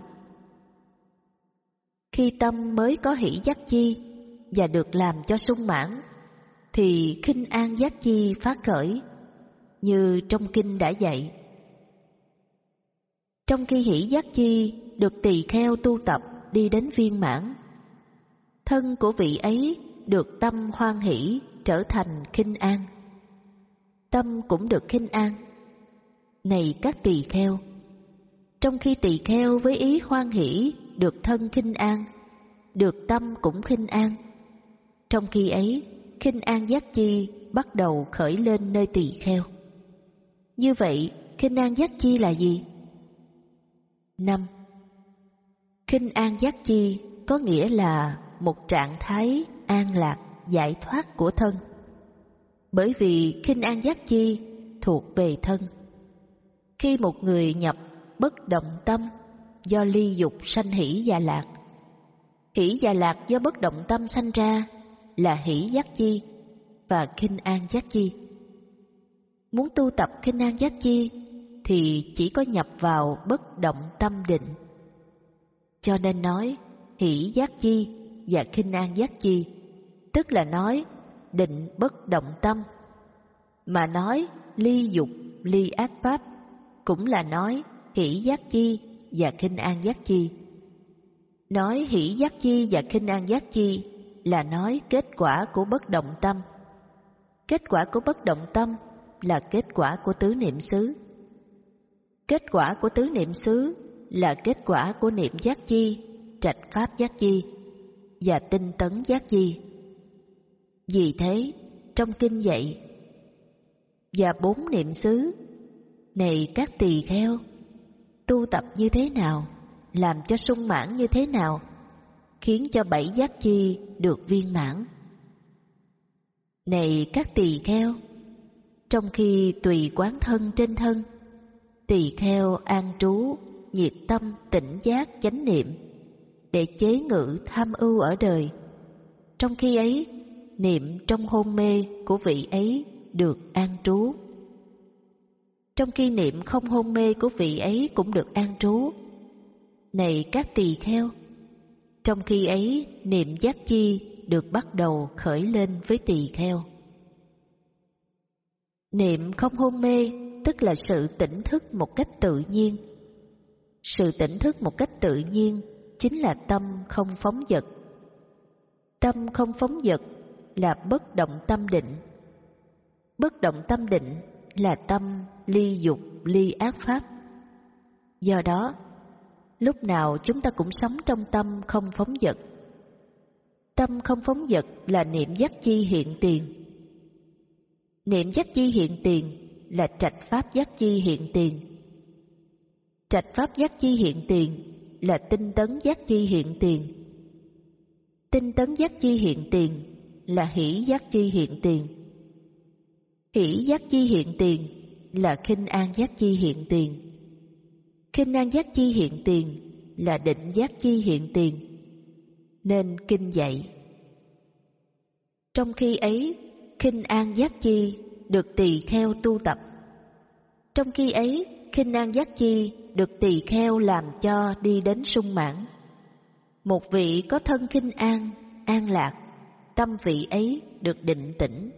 Khi tâm mới có hỷ giác chi và được làm cho sung mãn, thì khinh an giác chi phát khởi, như trong kinh đã dạy. Trong khi hỷ giác chi được tỳ kheo tu tập đi đến viên mãn, thân của vị ấy được tâm hoan hỷ trở thành khinh an. Tâm cũng được khinh an. Này các tỳ kheo, trong khi tỳ kheo với ý hoan hỷ được thân khinh an, được tâm cũng khinh an, trong khi ấy khinh an giác chi bắt đầu khởi lên nơi tỳ kheo. Như vậy, khinh an giác chi là gì? Năm. Khinh an giác chi có nghĩa là một trạng thái an lạc, giải thoát của thân. Bởi vì khinh an giác chi thuộc về thân. Khi một người nhập bất động tâm do ly dục sanh hỷ và lạc, hỷ và lạc do bất động tâm sanh ra là hỷ giác chi và khinh an giác chi. Muốn tu tập khinh an giác chi thì chỉ có nhập vào bất động tâm định. Cho nên nói hỷ giác chi và khinh an giác chi, tức là nói định bất động tâm. Mà nói ly dục ly ác pháp cũng là nói hỷ giác chi và khinh an giác chi. Nói hỷ giác chi và khinh an giác chi là nói kết quả của bất động tâm. Kết quả của bất động tâm là kết quả của tứ niệm xứ. Kết quả của tứ niệm xứ là kết quả của niệm giác chi, trạch pháp giác chi và tinh tấn giác chi. Vì thế, trong kinh dạy, và bốn niệm xứ, này các tỳ kheo, tu tập như thế nào, làm cho sung mãn như thế nào, khiến cho bảy giác chi được viên mãn. Này các tỳ kheo, trong khi tùy quán thân trên thân, tỳ kheo an trú, nhiệt tâm, tỉnh giác, chánh niệm, để chế ngự tham ưu ở đời. Trong khi ấy, niệm trong hôn mê của vị ấy được an trú. Trong khi niệm không hôn mê của vị ấy cũng được an trú. Này các tỳ kheo, trong khi ấy niệm giác chi được bắt đầu khởi lên với tỳ kheo. Niệm không hôn mê tức là sự tỉnh thức một cách tự nhiên. Sự tỉnh thức một cách tự nhiên chính là tâm không phóng dật. Tâm không phóng dật là bất động tâm định. Bất động tâm định là tâm ly dục ly ác pháp. Do đó, lúc nào chúng ta cũng sống trong tâm không phóng dật. Tâm không phóng dật là niệm giác chi hiện tiền. Niệm giác chi hiện tiền là trạch pháp giác chi hiện tiền. Trạch pháp giác chi hiện tiền là tinh tấn giác chi hiện tiền. Tinh tấn giác chi hiện tiền là hỷ giác chi hiện tiền. Hỷ giác chi hiện tiền là khinh an giác chi hiện tiền. Khinh an giác chi hiện tiền là định giác chi hiện tiền. Nên kinh dạy, trong khi ấy khinh an giác chi được tỳ kheo tu tập. Trong khi ấy, khinh an giác chi được tỳ kheo làm cho đi đến sung mãn. Một vị có thân khinh an, an lạc, tâm vị ấy được định tĩnh.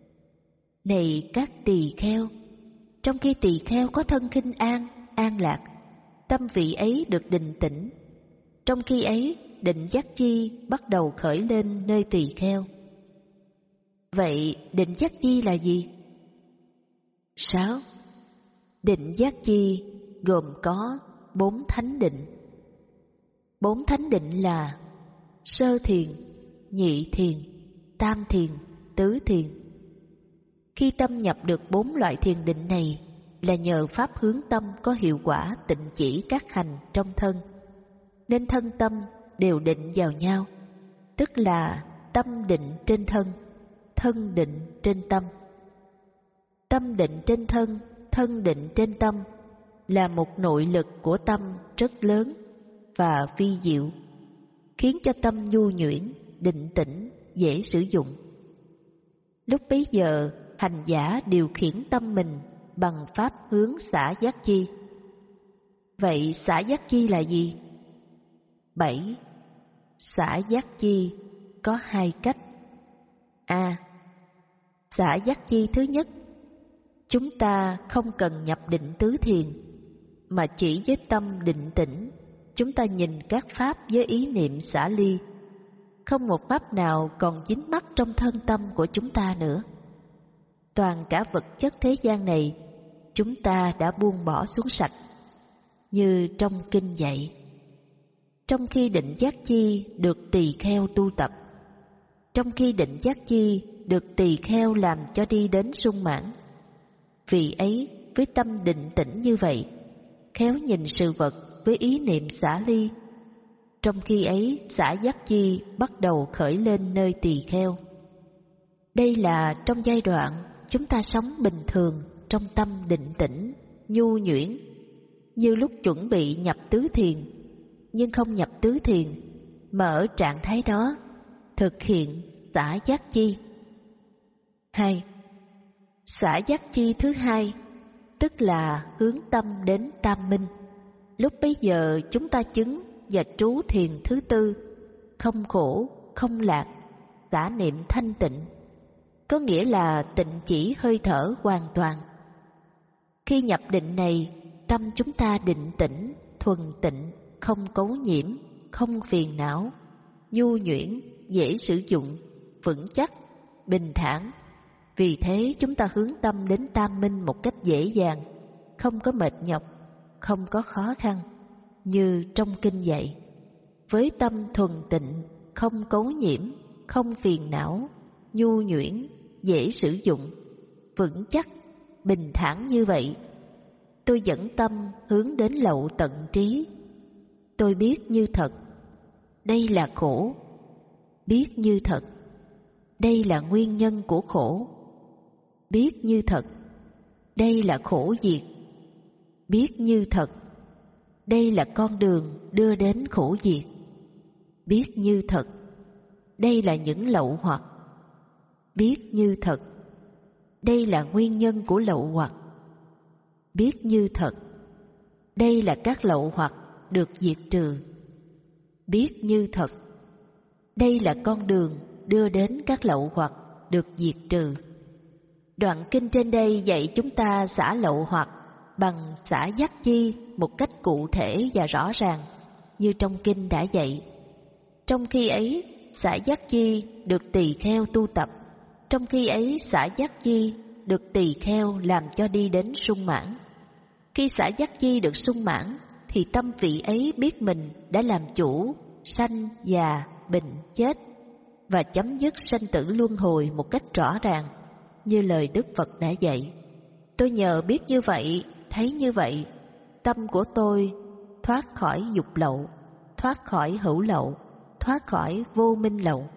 Này các tỳ kheo, trong khi tỳ kheo có thân khinh an, an lạc, tâm vị ấy được định tĩnh. Trong khi ấy, định giác chi bắt đầu khởi lên nơi tỳ kheo. Vậy định giác chi là gì? Sáu. Định giác chi gồm có bốn thánh định. Bốn thánh định là sơ thiền, nhị thiền, tam thiền, tứ thiền. Khi tâm nhập được bốn loại thiền định này là nhờ pháp hướng tâm có hiệu quả tịnh chỉ các hành trong thân, nên thân tâm đều định vào nhau, tức là tâm định trên thân, thân định trên tâm. Tâm định trên thân, thân định trên tâm là một nội lực của tâm rất lớn và vi diệu, khiến cho tâm nhu nhuyễn, định tĩnh, dễ sử dụng. Lúc bấy giờ, hành giả điều khiển tâm mình bằng pháp hướng xả giác chi. Vậy xả giác chi là gì? Bảy. Xả giác chi có hai cách. A. Xả giác chi thứ nhất, chúng ta không cần nhập định tứ thiền, mà chỉ với tâm định tĩnh, chúng ta nhìn các pháp với ý niệm xả ly. Không một pháp nào còn dính mắc trong thân tâm của chúng ta nữa. Toàn cả vật chất thế gian này, chúng ta đã buông bỏ xuống sạch, như trong kinh dạy. Trong khi định giác chi được tỳ kheo tu tập, trong khi định giác chi được tỳ kheo làm cho đi đến sung mãn. Vì ấy, với tâm định tĩnh như vậy, khéo nhìn sự vật với ý niệm xả ly. Trong khi ấy, xả giác chi bắt đầu khởi lên nơi tỳ kheo. Đây là trong giai đoạn chúng ta sống bình thường trong tâm định tĩnh, nhu nhuyễn, như lúc chuẩn bị nhập tứ thiền, nhưng không nhập tứ thiền, mà ở trạng thái đó thực hiện xả giác chi. Hai. Xả giác chi thứ hai, tức là hướng tâm đến tam minh. Lúc bấy giờ chúng ta chứng và trú thiền thứ tư, không khổ, không lạc, xả niệm thanh tịnh, có nghĩa là tịnh chỉ hơi thở hoàn toàn. Khi nhập định này, tâm chúng ta định tĩnh, thuần tịnh, không cấu nhiễm, không phiền não, nhu nhuyễn, dễ sử dụng, vững chắc, bình thản. Vì thế chúng ta hướng tâm đến tam minh một cách dễ dàng, không có mệt nhọc, không có khó khăn, như trong kinh dạy. Với tâm thuần tịnh, không cấu nhiễm, không phiền não, nhu nhuyễn, dễ sử dụng, vững chắc, bình thản như vậy, tôi dẫn tâm hướng đến lậu tận trí. Tôi biết như thật, đây là khổ. Biết như thật, đây là nguyên nhân của khổ. Biết như thật, đây là khổ diệt. Biết như thật, đây là con đường đưa đến khổ diệt. Biết như thật, đây là những lậu hoặc. Biết như thật, đây là nguyên nhân của lậu hoặc. Biết như thật, đây là các lậu hoặc được diệt trừ. Biết như thật, đây là con đường đưa đến các lậu hoặc được diệt trừ. Đoạn kinh trên đây dạy chúng ta xả lậu hoặc bằng xả giác chi một cách cụ thể và rõ ràng, như trong kinh đã dạy. Trong khi ấy, xả giác chi được tỳ kheo tu tập. Trong khi ấy, xả giác chi được tỳ kheo làm cho đi đến sung mãn. Khi xả giác chi được sung mãn, thì tâm vị ấy biết mình đã làm chủ sanh, già, bệnh, chết và chấm dứt sanh tử luân hồi một cách rõ ràng, như lời Đức Phật đã dạy. Tôi nhờ biết như vậy, thấy như vậy, tâm của tôi thoát khỏi dục lậu, thoát khỏi hữu lậu, thoát khỏi vô minh lậu.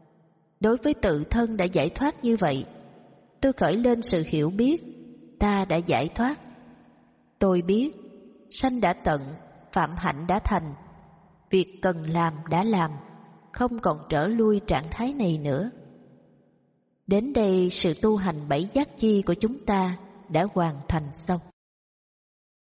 Đối với tự thân đã giải thoát như vậy, tôi khởi lên sự hiểu biết, ta đã giải thoát. Tôi biết, sanh đã tận, phạm hạnh đã thành, việc cần làm đã làm, không còn trở lui trạng thái này nữa. Đến đây sự tu hành bảy giác chi của chúng ta đã hoàn thành xong.